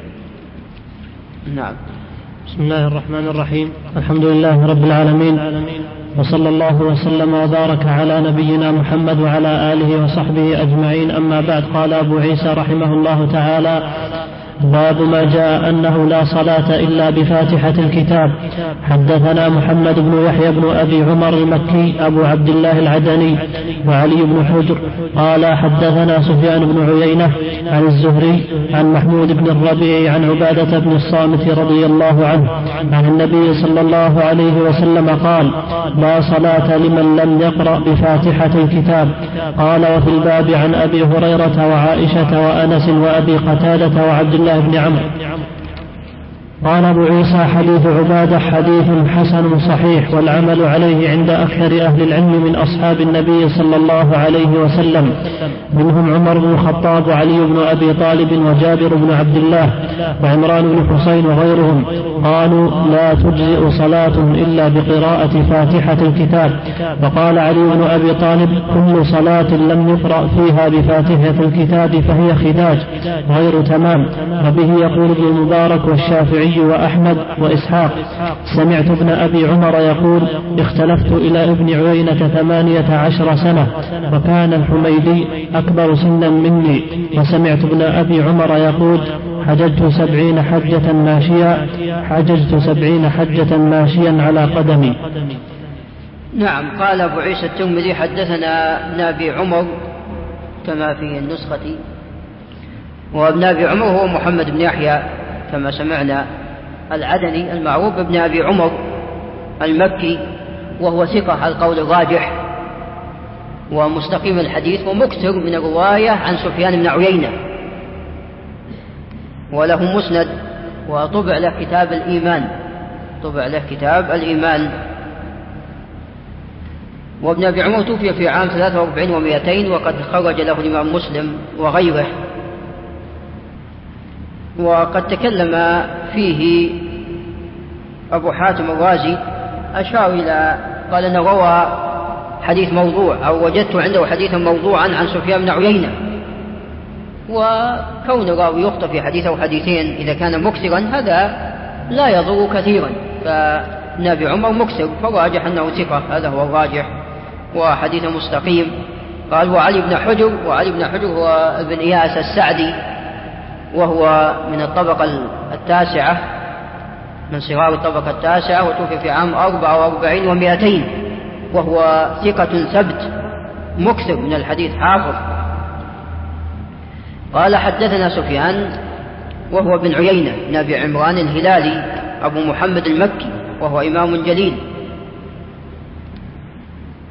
نعم. بسم الله الرحمن الرحيم، الحمد لله رب العالمين، وصلى الله وسلم وبارك على نبينا محمد وعلى آله وصحبه أجمعين. أما بعد، قال أبو عيسى رحمه الله تعالى: باب ما جاء أنه لا صلاة إلا بفاتحة الكتاب. حدثنا محمد بن يحيى بن أبي عمر المكي أبو عبد الله العدني وعلي بن حجر قال حدثنا سفيان بن عيينة عن الزهري عن محمود بن الربيع عن عبادة بن الصامت رضي الله عنه عن النبي صلى الله عليه وسلم قال: لا صلاة لمن لم يقرأ بفاتحة الكتاب. قال: وفي الباب عن أبي هريرة وعائشة وأنس وأبي قتادة وعبد الله بن عمرو. قال أبو عيسى: حديث عبادة حديث حسن صحيح، والعمل عليه عند أكثر أهل العلم من أصحاب النبي صلى الله عليه وسلم، منهم عمر بن الخطاب وعلي بن أبي طالب وجابر بن عبد الله وعمران بن حسين وغيرهم. قالوا: لا تجزئ صلاة إلا بقراءة فاتحة الكتاب. وقال علي بن أبي طالب: كل صلاة لم يقرأ فيها بفاتحة الكتاب فهي خداج غير تمام. وبه يقول ابن المبارك والشافعي وأحمد وإسحاق. سمعت ابن أبي عمر يقول: اختلفت إلى ابن عيينة ثمانية عشر سنة، وكان الحميدي أكبر سنا مني. وسمعت ابن أبي عمر يقول: حججت سبعين حجة ماشيا حججت سبعين حجة ماشيا على قدمي. نعم. قال أبو عيسى الترمذي: حدثنا ابن أبي عمر كما في النسخة، وابن أبي عمر هو محمد بن يحيى كما سمعنا العدني المعروف ابن أبي عمر المكي، وهو ثقة على القول الراجح ومستقيم الحديث ومكثر من الرواية عن سفيان بن عيينة، وله مسند وطبع له كتاب الإيمان طبع له كتاب الإيمان. وابن أبي عمر توفي في عام ثلاثة وأربعين ومئتين، وقد خرج له الإمام مسلم وغيره. وقد تكلم فيه أبو حاتم الرازي، أشار إلى قال أنه روى حديث موضوع أو وجدت عنده حديثا موضوعا عن سفيان بن عيينة. وكون الراوي يخطئ في حديث أو حديثين إذا كان مكثرا هذا لا يضر كثيرا، فابن أبي عمر مكثر فراجح أنه ثقة، هذا هو الراجح وحديث مستقيم. قال: وعلي بن حجر وعلي بن حجر هو ابن إياس السعدي، وهو من الطبقة التاسعة من صغار الطبقة التاسعة، وتوفي في عام أربعة وأربعين ومئتين، وهو ثقة ثبت مكثر من الحديث حافظ. قال: حدثنا سفيان وهو بن عيينة بن أبي عمران الهلالي أبو محمد المكي، وهو إمام جليل.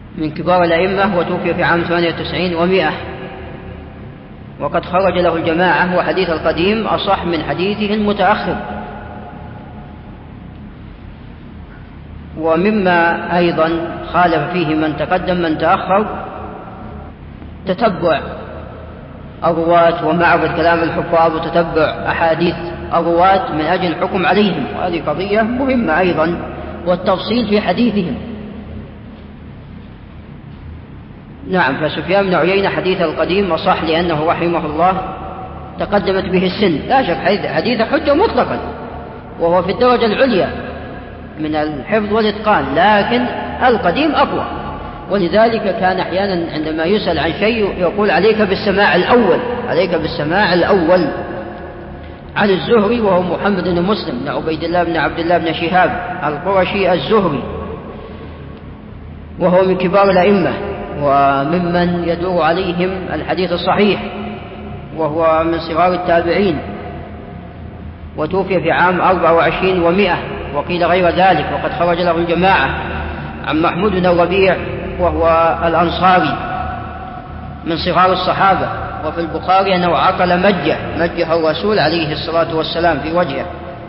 من كبار الأئمة، وتوفي في عام ثمانية وتسعين ومائة، وقد خرج له الجماعة، وحديث القديم أصح من حديثه المتأخر. ومما أيضا خالف فيه من تقدم من تأخر تتبع الرواة ومعرفة كلام الحفاظ وتتبع أحاديث الرواة من أجل الحكم عليهم، وهذه قضية مهمة أيضا، والتفصيل في حديثهم. نعم، فسفيان بن عيينة حديث القديم أصح لأنه رحمه الله تقدمت به السن، لا شك حديث حجة مطلقا، وهو في الدرجة العليا من الحفظ والإتقان، لكن القديم أقوى. ولذلك كان أحيانا عندما يسأل عن شيء يقول عليك بالسماع الأول، عليك بالسماع الأول. عن الزهري وهو محمد بن مسلم بن عبيد الله بن عبد الله بن شهاب القرشي الزهري، وهو من كبار الأئمة وممن يدور عليهم الحديث الصحيح، وهو من صغار التابعين، وتوفي في عام أربع وعشرين ومائة، وقيل غير ذلك، وقد خرج له الجماعة. عن محمود بن الربيع وهو الأنصاري من صغار الصحابة، وفي البخاري أنه عقل مجة مجه الرسول عليه الصلاة والسلام في وجهه.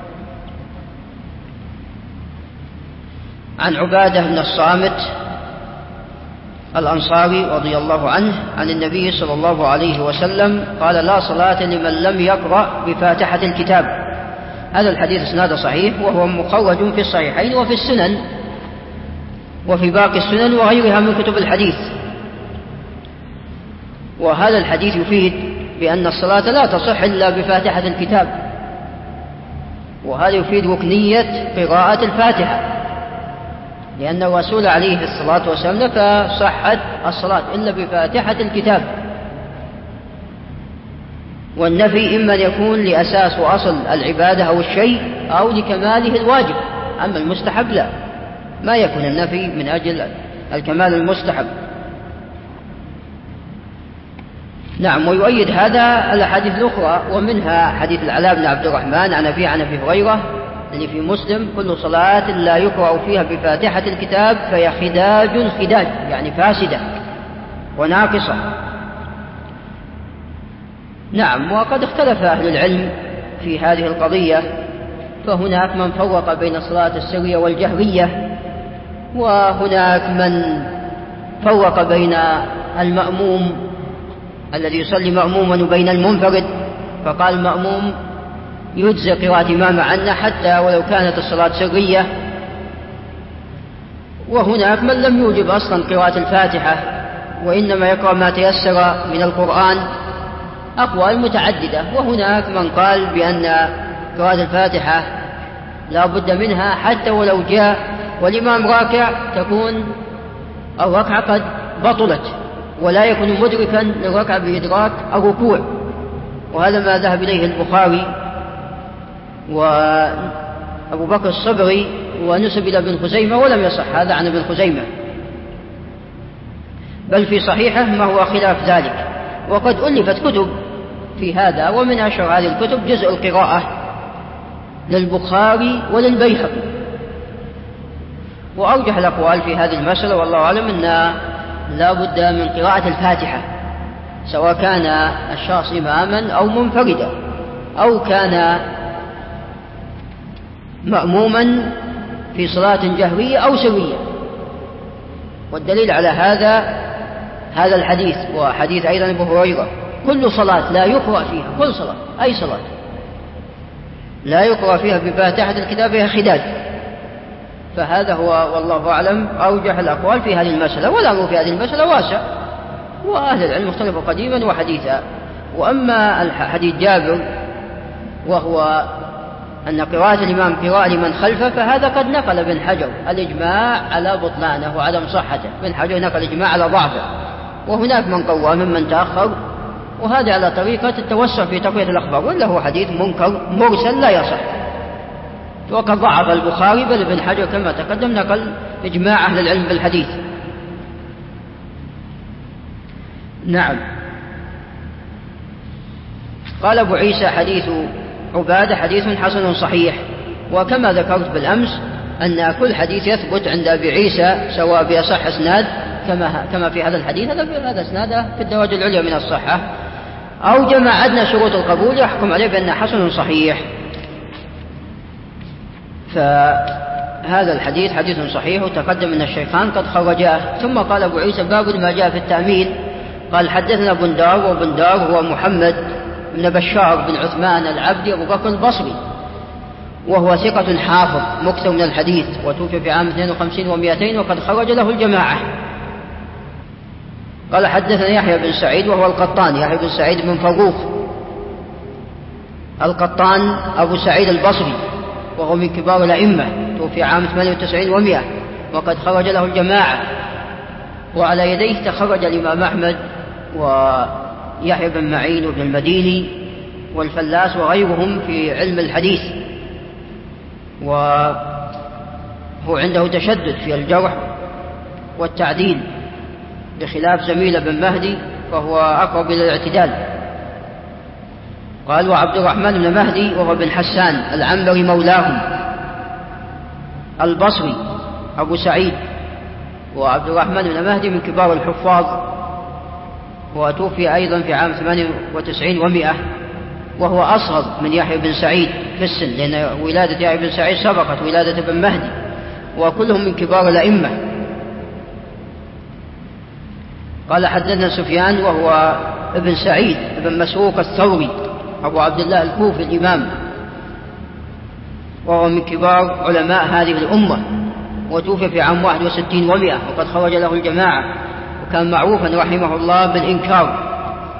عن عبادة بن الصامت الأنصاري رضي الله عنه عن النبي صلى الله عليه وسلم قال: لا صلاة لمن لم يقرأ بفاتحة الكتاب. هذا الحديث اسناده صحيح، وهو مخرج في الصحيحين وفي السنن وفي باقي السنن وغيرها من كتب الحديث. وهذا الحديث يفيد بأن الصلاة لا تصح إلا بفاتحة الكتاب، وهذا يفيد ركنية قراءة الفاتحة، لأن الرسول عليه الصلاة والسلام نفى صحة الصلاة إلا بفاتحة الكتاب. والنفي إما أن يكون لأساس وأصل العبادة أو الشيء، أو لكماله الواجب. أما المستحب لا، ما يكون النفي من أجل الكمال المستحب. نعم، ويؤيد هذا الأحاديث الأخرى، ومنها حديث العلاء بن عبد الرحمن عن أبي عن أبي هريرة اللي في مسلم: كل صلاة لا يقرأ فيها بفاتحة الكتاب فهي خداج خداج، يعني فاسدة وناقصة. نعم، وقد اختلف أهل العلم في هذه القضية، فهناك من فرق بين الصلاة السرية والجهرية، وهناك من فرق بين المأموم الذي يصلي مأموما وبين المنفرد، فقال المأموم يجزي قراءة إمام عنا حتى ولو كانت الصلاة سرية. وهناك من لم يوجب أصلا قراءة الفاتحة، وإنما يقرأ ما تيسر من القرآن. أقوال متعددة. وهناك من قال بأن قراءة الفاتحة لا بد منها حتى ولو جاء والإمام راكع تكون الركعة قد بطلت، ولا يكون مدركا للركعة بإدراك الركوع. وهذا ما ذهب إليه البخاري وأبو بكر الصبري، ونسب إلى ابن خزيمة، ولم يصح هذا عن ابن خزيمة، بل في صحيحه ما هو خلاف ذلك. وقد ألفت كتب في هذا، ومن أشهر هذه الكتب جزء القراءة للبخاري وللبيهقي. وأرجح الأقوال في هذه المسألة والله أعلم أن لا بد من قراءة الفاتحة، سواء كان الشخص إماما أو منفردا أو كان مأموما في صلاة جهرية أو سرية. والدليل على هذا هذا الحديث، وحديث أيضا أبو هريرة: كل صلاة لا يقرأ فيها، كل صلاة أي صلاة لا يقرأ فيها بفاتحة الكتاب هي خداج. فهذا هو والله أعلم أرجح الأقوال في هذه المسألة، والأمر في هذه المسألة واسع، وأهل العلم اختلفوا قديما وحديثا. وأما حديث جابر وهو أن قراءة الإمام قراءة لمن خلفه، فهذا قد نقل ابن حجر الإجماع على بطلانه وعدم صحته. ابن حجر نقل الإجماع على ضعفه، وهناك من قوى ممن تأخر، وهذا على طريقة التوسع في تقوية الأخبار، ولا هو حديث منكر مرسل لا يصح. وقد ضعف البخاري، بل ابن حجر كما تقدم نقل إجماع أهل العلم بالحديث. نعم. قال أبو عيسى: حديث عبادة حديث حسن صحيح. وكما ذكرت بالأمس أن كل حديث يثبت عند أبي عيسى سواء بأصح إسناد كما كما في هذا الحديث، هذا اسناده في الدرجة العليا من الصحة، أو جمع أدنى شروط القبول يحكم عليه بأنه حسن صحيح. فهذا الحديث حديث صحيح، وتقدم أن الشيخان قد خرجاه. ثم قال أبو عيسى باب ما جاء في التأمين. قال حدثنا بندار، وبندار هو محمد بن بشار بن عثمان العبدي أبو بكر البصري، وهو ثقة حافظ مكثر من الحديث، وتوفي في عام اثنين وخمسين ومئتين، وقد خرج له الجماعة. قال حدثنا يحيى بن سعيد وهو القطان، يحيى بن سعيد بن فروخ القطان أبو سعيد البصري، وهو من كبار الأئمة، توفي عام ثمانية وتسعين ومئة، وقد خرج له الجماعة. وعلى يديه تخرج الإمام أحمد ويحيى بن معين وابن المديني والفلاس وغيرهم في علم الحديث، وهو عنده تشدد في الجرح والتعديل، بخلاف زميل بن مهدي فهو أقرب إلى الاعتدال. قال وعبد الرحمن بن مهدي وهو بن حسان العنبري مولاهم البصري أبو سعيد، وعبد الرحمن بن مهدي من كبار الحفاظ، وتوفي أيضا في عام ثمانية وتسعين ومئة، وهو أصغر من يحيى بن سعيد في السن، لأن ولادة يحيى بن سعيد سبقت ولادة ابن مهدي، وكلهم من كبار الأئمة. قال حدثنا سفيان وهو ابن سعيد ابن مسروق الثوري أبو عبد الله الكوفي الإمام، وهو من كبار علماء هذه الأمة، وتوفي في عام واحد وستين ومئة، وقد خرج له الجماعة، وكان معروفا رحمه الله بالإنكار.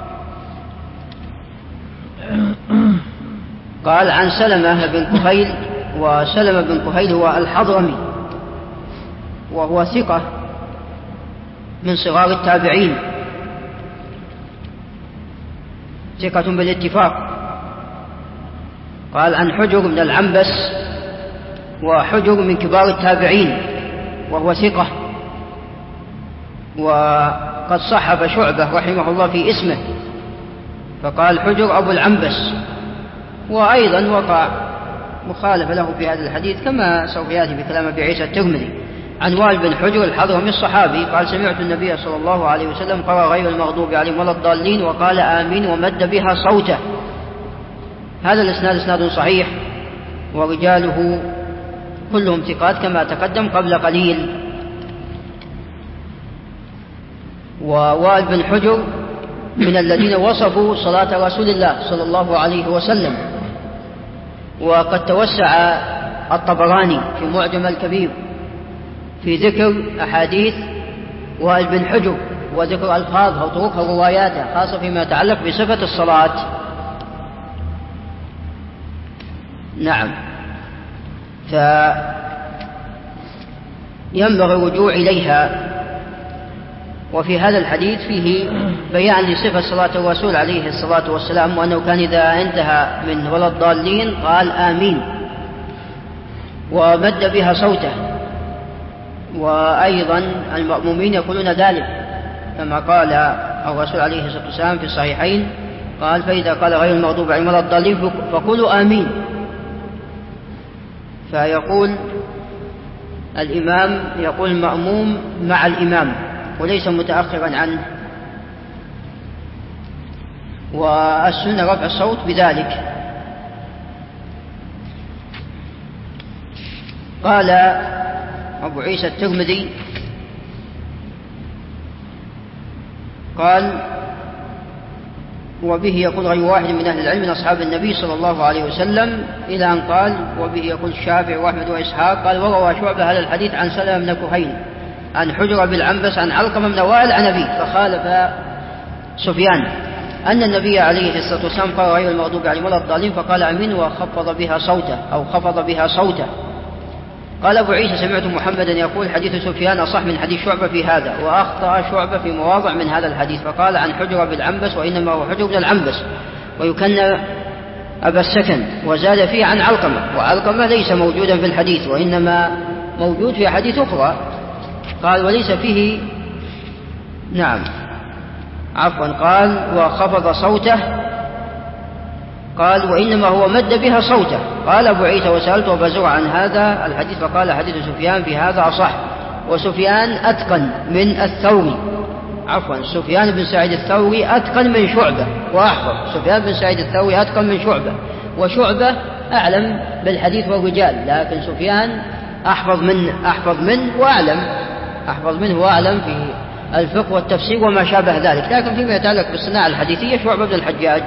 قال عن سلمة بن كهيل، وسلمة بن كهيل هو الحضرمي، وهو ثقة من صغار التابعين، ثقة بالاتفاق. قال عن حجر بن العنبس، وحجر من كبار التابعين وهو ثقة، وقد صحف شعبة رحمه الله في اسمه فقال حجر أبو العنبس. وأيضا وقع مخالفة له في هذا الحديث كما سوف يأتي بكلام أبي عيسى الترمذي. عن وائل بن حجر الحضرمي الصحابي قال سمعت النبي صلى الله عليه وسلم قرأ غير المغضوب عليهم ولا الضالين وقال آمين ومد بها صوته. هذا الإسناد إسناد صحيح، ورجاله كلهم ثقات كما تقدم قبل قليل. ووائل بن حجر من الذين وصفوا صلاة رسول الله صلى الله عليه وسلم، وقد توسع الطبراني في معجم الكبير في ذكر أحاديث وائل بن حجر وذكر ألفاظها وطرقها ورواياتها، خاصة فيما يتعلق بصفة الصلاة. نعم، فينبغي الرجوع إليها. وفي هذا الحديث فيه بيان لصفة صلاة الرسول عليه الصلاة والسلام، وأنه كان إذا انتهى من ولا الضالين قال آمين ومد بها صوته، وأيضا المأمومين يقولون ذلك كما قال الرسول عليه الصلاة والسلام في الصحيحين، قال فإذا قال غير المغضوب عليهم ولا الضالين فقولوا آمين. فيقول الإمام يقول المأموم مع الإمام وليس متأخرا عنه، والسنة رفع الصوت بذلك. قال أبو عيسى الترمذي قال وبه يقول غير واحد من أهل العلم من أصحاب النبي صلى الله عليه وسلم، إلى أن قال وبه يقول الشافعي وأحمد وإسحاق. قال وروى شعبة هذا الحديث عن سلمة بن كهيل عن حجر بالعنبس عن علقمة بن وائل عن أبيه، فخالف سفيان أن النبي عليه الصلاة والسلام قال غير المغضوب عليهم ولا الضالين فقال أمين وخفض بها صوته أو خفض بها صوته. قال أبو عيسى سمعت محمدا يقول حديث سفيان أصح من حديث شعبة في هذا، وأخطأ شعبة في مواضع من هذا الحديث فقال عن حجر بالعنبس وإنما هو حجر بن العنبس ويكنى أبا السكن، وزاد فيه عن علقمة، وعلقمة ليس موجودا في الحديث وإنما موجود في حديث أخرى. قال وليس فيه نعم عفوا قال وخفض صوته، قال وإنما هو مد بها صوته. قال أبو عيسى وسألت أبا زرع عن هذا الحديث فقال حديث سفيان في هذا أصح، وسفيان أتقن من الثوري، عفوا سفيان بن سعيد الثوري أتقن من شعبة وأحفظ. سفيان بن سعيد الثوري أتقن من شعبة، وشعبة أعلم بالحديث والرجال، لكن سفيان أحفظ من أحفظ منه وأعلم أحفظ منه وأعلم في الفقه والتفسير وما شابه ذلك. لكن فيما يتعلق بالصناعة الحديثية شعبة بن الحجاج.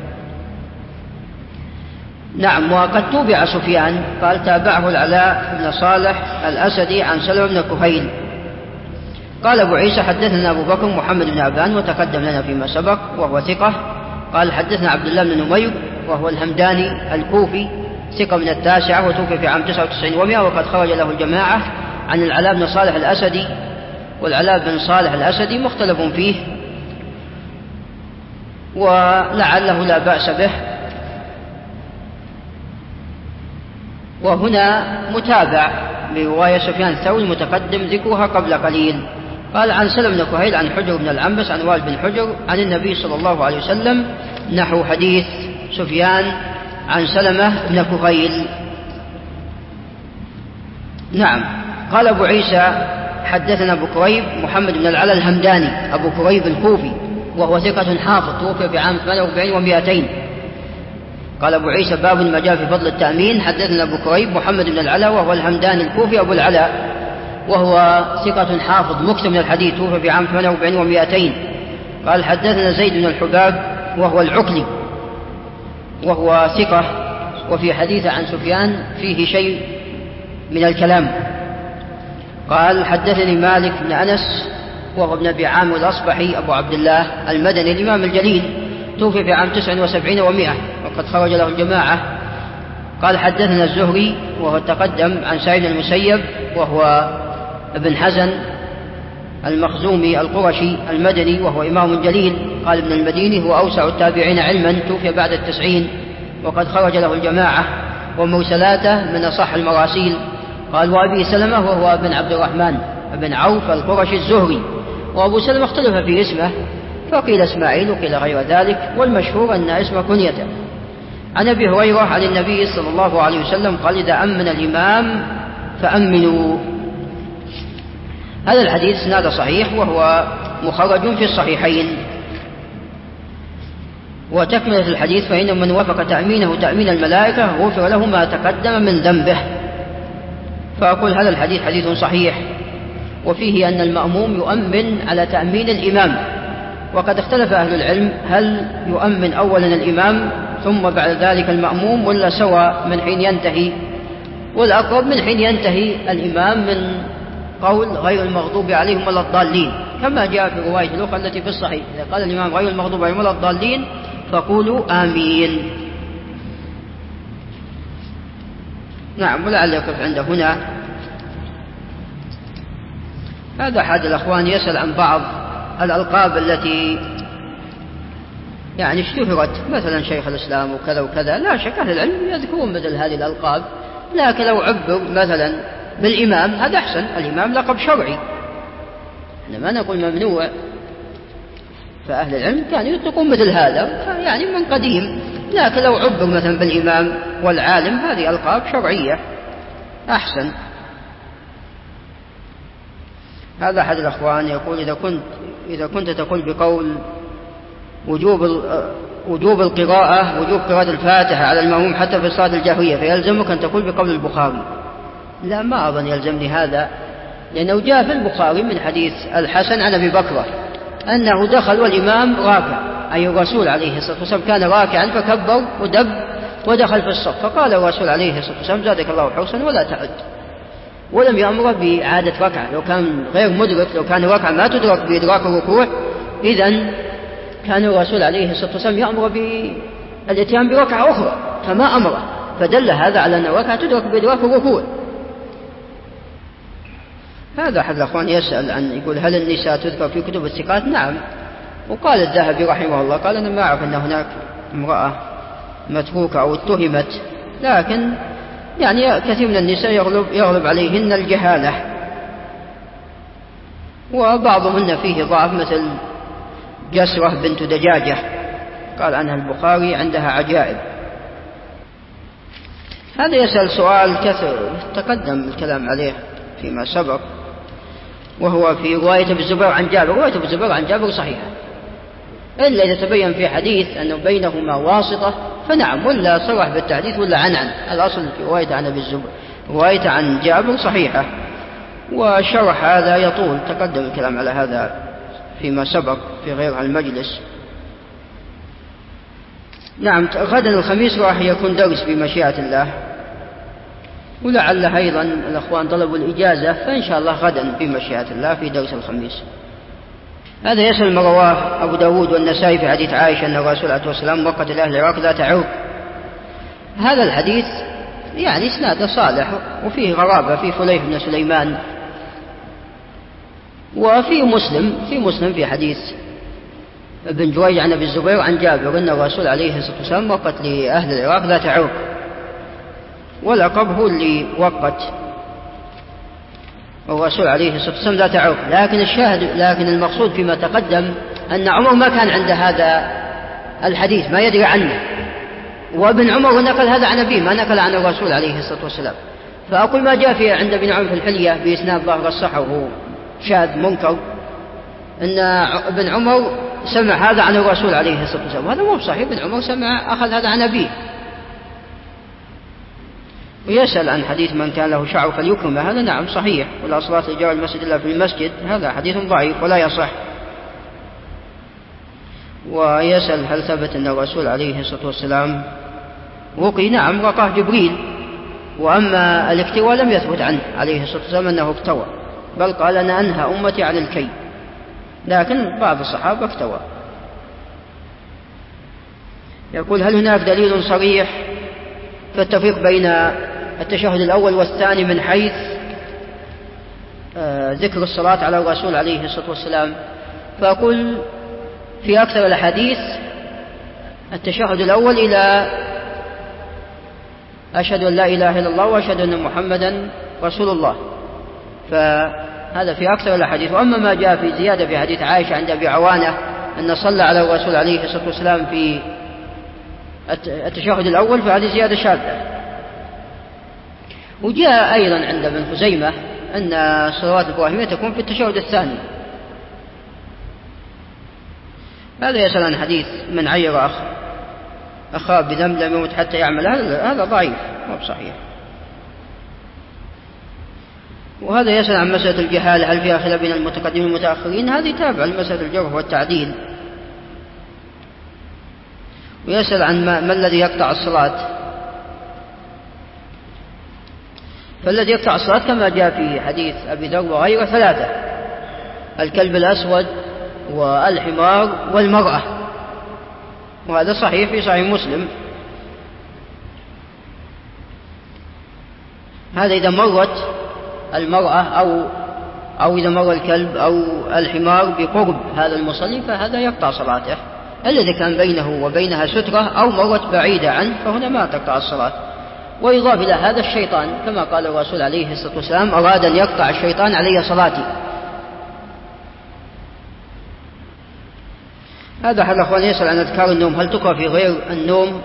نعم. وقد توبع سفيان، قال تابعه العلاء بن صالح الأسدي عن سلمة بن كهيل. قال أبو عيسى حدثنا أبو بكر محمد بن عبان وتقدم لنا فيما سبق وهو ثقة. قال حدثنا عبد الله بن نمير وهو الهمداني الكوفي ثقة من التاسعة وتوفي في عام تسعة وتسعين ومئة، وقد خرج له الجماعة عن العلاء بن صالح الأسدي. والعلاء بن صالح الأسدي مختلف فيه ولعله لا بأس به. وهنا متابع برواية سفيان الثوري متقدم ذكرها قبل قليل. قال عن سلمة بن كهيل عن حجر بن العنبس عن وائل بن حجر عن النبي صلى الله عليه وسلم نحو حديث سفيان عن سلمة بن كهيل. نعم. قال أبو عيسى حدثنا أبو كريب محمد بن العلا الهمداني أبو كريب الكوفي وهو ثقة حافظ توفي في عام ثمانية وأربعين ومئتين. قال أبو عيسى باب ما جاء في فضل التأمين. حدثنا أبو كريب محمد بن العلا وهو الهمداني الكوفي أبو العلاء وهو ثقة حافظ مكثر من الحديث توفي في عام ثمانية وأربعين ومئتين. قال حدثنا زيد بن الحباب وهو العكلي وهو ثقة وفي حديث عن سفيان فيه شيء من الكلام. قال حدثني مالك بن أنس وهو ابن أبي عامر الأصبحي أبو عبد الله المدني الإمام الجليل توفي في عام تسع وسبعين ومئة وقد خرج له الجماعة. قال حدثنا الزهري وهو تقدم عن سعيد المسيب وهو ابن حزن المخزومي القرشي المدني وهو إمام جليل. قال ابن المديني هو أوسع التابعين علما توفي بعد التسعين وقد خرج له الجماعة. ومرسلاته من أصح المراسيل. قال وأبي سلمة وهو ابن عبد الرحمن بن عوف القرشي الزهري. وأبو سلمة اختلف في اسمه فقيل إسماعيل وقيل غير ذلك، والمشهور أن اسمه كنيته. عن أبي هريرة عن النبي صلى الله عليه وسلم قال إذا أمن الإمام فأمنوا. هذا الحديث اسناده صحيح وهو مخرج في الصحيحين. وتكملة الحديث فإن من وافق تأمينه تأمين الملائكة غفر له ما تقدم من ذنبه. فأقول هذا الحديث حديث صحيح وفيه أن المأموم يؤمن على تأمين الإمام. وقد اختلف أهل العلم هل يؤمن أولا الإمام ثم بعد ذلك المأموم ولا سواء من حين ينتهي. والأقرب من حين ينتهي الإمام من قول غير المغضوب عليهم ولا الضالين كما جاء في رواية الأخرى التي في الصحيح إذا قال الإمام غير المغضوب عليهم ولا الضالين فقولوا آمين. نعم. ولعل يقف عند هنا. هذا أحد الأخوان يسأل عن بعض الألقاب التي يعني اشتهرت مثلا شيخ الإسلام وكذا وكذا. لا شك أهل العلم يذكرون مثل هذه الألقاب، لكن لو عبر مثلا بالإمام هذا أحسن. الإمام لقب شرعي احنا ما نقول ممنوع، فأهل العلم كانوا يطلقون مثل هذا يعني من قديم. لكن لو عبر مثلا بالإمام والعالم هذه ألقاب شرعية أحسن. هذا أحد الأخوان يقول إذا كنت إذا كنت تقول بقول وجوب وجوب القراءة وجوب قراءة الفاتحة على المأموم حتى في الصلاة الجهرية فيلزمك أن تقول بقول البخاري. لا ما أظن يلزمني هذا، لأنه جاء في البخاري من حديث الحسن عن أبي بكرة أنه دخل والإمام راكع، أي الرسول عليه الصلاة والسلام كان راكعا فكبر ودب ودخل في الصف، فقال الرسول عليه الصلاة والسلام زادك الله حرصا ولا تعد، ولم يأمر بإعادة ركعة. لو كان غير مدرك، لو كان ركعة ما تدرك بإدراك الركوع إذن كان الرسول عليه الصلاة والسلام يأمر بالاتيان بركعة أخرى فما أمره، فدل هذا على أن الركعة تدرك بإدراك الركوع. هذا أحد الأخوان يسأل عن يقول هل النساء تذكر في كتب الثقات؟ نعم. وقال الذهبي رحمه الله قال أنا ما أعرف أن هناك امرأة متروكة أو اتهمت، لكن يعني كثير من النساء يغلب, يغلب عليهن الجهالة، وبعضهن فيه ضعف مثل جسرة بنت دجاجة قال عنها البخاري عندها عجائب. هذا يسأل سؤال كثر تقدم الكلام عليه فيما سبق، وهو في رواية ابن الزبير عن جابر. رواية ابن الزبير عن جابر صحيحة، إلا إذا تبين في حديث أنه بينهما واسطة فنعم، ولا صرح بالتحديث ولا عن عن الأصل في رواية عن ابن الزبير. رواية عن جابر صحيحة، وشرح هذا يطول، تقدم الكلام على هذا فيما سبق في غير المجلس. نعم، غدا الخميس راح يكون درس بمشيئة الله، ولعل أيضا الأخوان طلبوا الإجازة، فإن شاء الله غدا بمشيئة الله في درس الخميس. هذا يسأل ما رواه أبو داود والنسائي في حديث عائشة أن الرسول عليه الصلاة والسلام وقت الأهل العراق ذات عرق. هذا الحديث يعني إسناده صالح، وفيه غرابة في فليح بن سليمان، وفي مسلم في مسلم في حديث ابن جريج عن ابي الزبير عن جابر أن الرسول عليه الصلاة والسلام وقت لأهل العراق ذات عرق، والعقب هو اللي وقت الرسول عليه الصلاة والسلام ذات عرق. لكن الشاهد لكن المقصود فيما تقدم أن عمر ما كان عند هذا الحديث، ما يدري عنه، وابن عمر نقل هذا عن أبيه، ما نقل عن الرسول عليه الصلاة والسلام. فأقول ما جاء في عند ابن عمر في الحلية بإسناد ظاهر الصحة وهو شاذ منكر أن ابن عمر سمع هذا عن الرسول عليه الصلاة والسلام، هذا مو صحيح. ابن عمر سمع أخذ هذا عن أبيه. ويسأل عن حديث من كان له شعر فليكرمه، هذا نعم صحيح، ولا صلاة لجار المسجد إلا في المسجد، هذا حديث ضعيف ولا يصح. ويسأل هل ثبت أن الرسول عليه الصلاة والسلام رقي؟ نعم، رقاه جبريل، وأما الاكتواء لم يثبت عنه عليه الصلاة والسلام أنه اكتوى، بل قال أنا أنهى أمتي عن الكي، لكن بعض الصحابة اكتوى. يقول هل هناك دليل صريح في التفريق بين التشهد الأول والثاني من حيث آه ذكر الصلاة على الرسول عليه الصلاة والسلام؟ فأقول في أكثر الحديث التشهد الأول إلى أشهد أن لا إله إلا الله وأشهد أن محمدا رسول الله، فهذا في أكثر الحديث. وأما ما جاء في زيادة في حديث عائشة عند أبي عوانة أن صلى على الرسول عليه الصلاة والسلام في التشهد الأول، فهذه زيادة شاذة. وجاء أيضا عند ابن خزيمة أن الصلوات الإبراهيمية تكون في التشهد الثاني. هذا يسأل عن حديث من عير أخ أخاه بذنب لم يمت حتى يعمل، هذا ضعيف مو صحيح. وهذا يسأل عن مسألة الجهالة هل فيها خلاف بين المتقدمين والمتأخرين، هذه تابعة لمسألة الجرح والتعديل. ويسأل عن ما, ما الذي يقطع الصلاة. فالذي يقطع الصلاة كما جاء في حديث أبي ذر وغيره ثلاثة: الكلب الأسود والحمار والمرأة، وهذا صحيح في صحيح مسلم. هذا إذا مرت المرأة أو أو إذا مر الكلب أو الحمار بقرب هذا المصلي فهذا يقطع صلاته. الذي كان بينه وبينها سترة أو مرت بعيدة عنه فهنا ما تقطع الصلاة. ويضاف إلى هذا الشيطان، كما قال الرسول عليه الصلاة والسلام أراد أن يقطع الشيطان علي صلاتي. هذا أحد الأخوان يسأل عن أذكار النوم هل تقرأ في غير النوم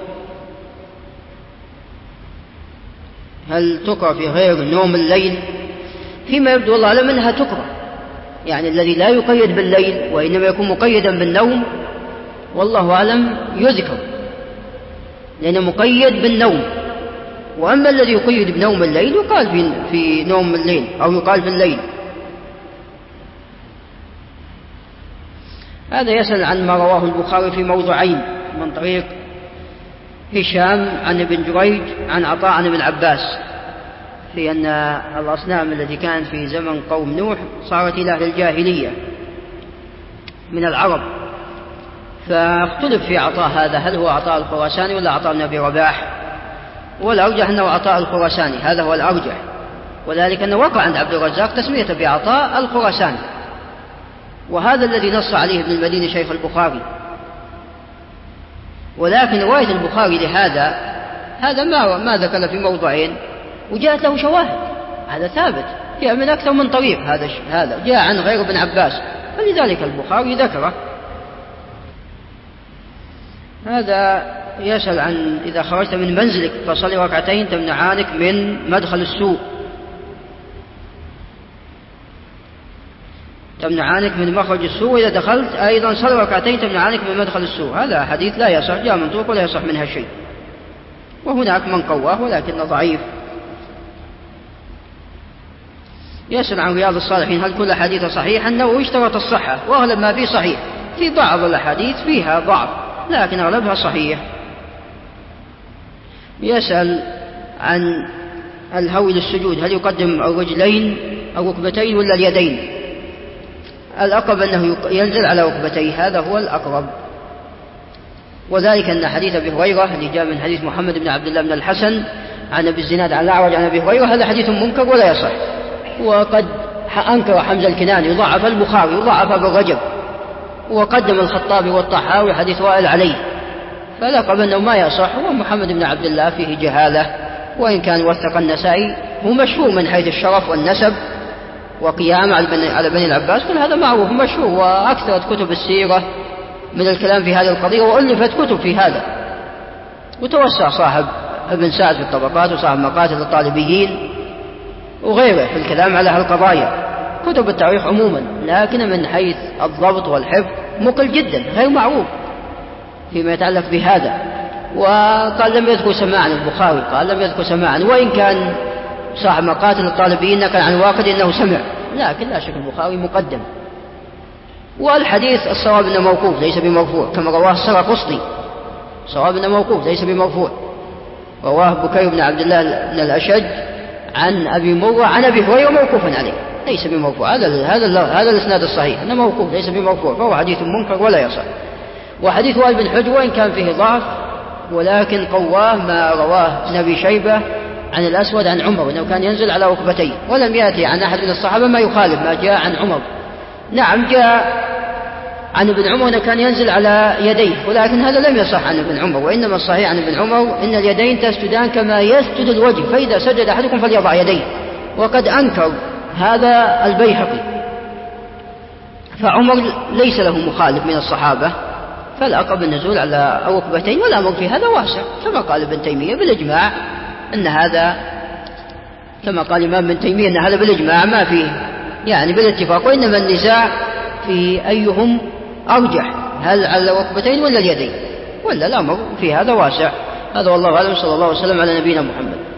هل تقرأ في غير نوم الليل؟ فيما يبدو والله أعلم أنها تقرأ، يعني الذي لا يقيد بالليل وإنما يكون مقيدا بالنوم والله أعلم يذكر، لأنه مقيد بالنوم. وأما الذي يقيد بنوم الليل يقال في, في نوم الليل أو يقال في الليل. هذا يسأل عن ما رواه البخاري في موضعين من طريق هشام عن ابن جريج عن عطاء عن ابن عباس في أن الأصنام التي كانت في زمن قوم نوح صارت إلى أهل الجاهلية من العرب، فاختلف في عطاء هذا هل هو عطاء الخراساني ولا عطاء بن أبي رباح، والأرجح أنه عطاء الخراساني، هذا هو الأرجح، وذلك أنه وقع عند عبد الرزاق تسمية بعطاء الخراساني، وهذا الذي نص عليه ابن المديني شيخ البخاري. ولكن رواية البخاري لهذا هذا ما, ما ذكر في موضعين وجاءت له شواهد، هذا ثابت جاء من أكثر من طريق، هذا هذا جاء عن غير ابن عباس، فلذلك البخاري ذكره. هذا يسأل عن إذا خرجت من منزلك فصلي ركعتين تمنعانك من مدخل السوق. تمنعانك من مخرج السوء، وإذا دخلت أيضا صلي ركعتين تمنعانك من مدخل السوء. هذا حديث لا يصح، جاء من طرق ولا يصح منها شيء، وهناك من قواه ولكنه ضعيف. يسأل عن رياض الصالحين هل كل الأحاديث صحيحة؟ النووي اشترط الصحة، وأغلب ما فيه صحيح، في بعض الأحاديث فيها ضعف لكن أغلبها صحيح. يسأل عن الهو للسجود هل يقدم الرجلين الركبتين ولا اليدين؟ الأقرب أنه ينزل على ركبتيه، هذا هو الأقرب، وذلك أن حديث أبي هريرة اللي جاء من حديث محمد بن عبد الله بن الحسن عن أبي الزناد عن الأعرج عن أبي هريرة هذا حديث منكر ولا يصح، وقد أنكر حمزة الكناني وضعف البخاري وضعف ابن رجب، وقدم الخطابي والطحاوي حديث وائل عليه، فلقب أنه ما يصح. ومحمد بن عبد الله فيه جهالة، وإن كان وثق النسائي هو مشهور من حيث الشرف والنسب وقيام على بني العباس، كل هذا معروف مشهور، وأكثرت كتب السيرة من الكلام في هذه القضية، وألفت كتب في هذا، وتوسع صاحب ابن سعد في الطبقات وصاحب مقاتل الطالبيين وغيره في الكلام على هالقضايا، كتب التاريخ عموما، لكن من حيث الضبط والحفظ مقل جدا غير معروف فيما يتعلق بهذا. وقال لم يذكر سماعا البخاري، قال لم يذكر سماعا، وإن كان صاحب مقاتل الطالبيين نقل عن واقد أنه سمع، لكن لا شك البخاري مقدم. والحديث الصواب أنه موقوف ليس بمرفوع كما رواه السرقسطي، صواب أنه موقوف ليس بمرفوع، رواه بكير بن عبد الله بن الأشج عن أبي مرة عن أبي هريرة موقوفا عليه ليس بمرفوع. هذا هذا هذا الإسناد الصحيح أنه موقوف ليس بمرفوع، فهو حديث منكر ولا يصح. وحديث وائل بن حجر وإن كان فيه ضعف ولكن قواه ما رواه نبي شيبة عن الأسود عن عمر أنه كان ينزل على ركبتيه، ولم يأتي عن أحد من الصحابة ما يخالف ما جاء عن عمر. نعم جاء عن ابن عمر أنه كان ينزل على يديه، ولكن هذا لم يصح عن ابن عمر، وإنما الصحيح عن ابن عمر إن اليدين تسجدان كما يسجد الوجه، فإذا سجد أحدكم فليضع يديه، وقد أنكر هذا البيهقي، فعمر ليس له مخالف من الصحابة، فالأقرب النزول على الركبتين، والأمر في هذا واسع كما قال ابن تيمية بالإجماع أن هذا، كما قال الإمام ابن تيمية أن هذا بالإجماع ما فيه يعني بالاتفاق، وإنما النزاع في أيهم أرجح، هل على الركبتين ولا اليدين، ولا الأمر في هذا واسع. هذا والله أعلم، صلى الله عليه وسلم على نبينا محمد.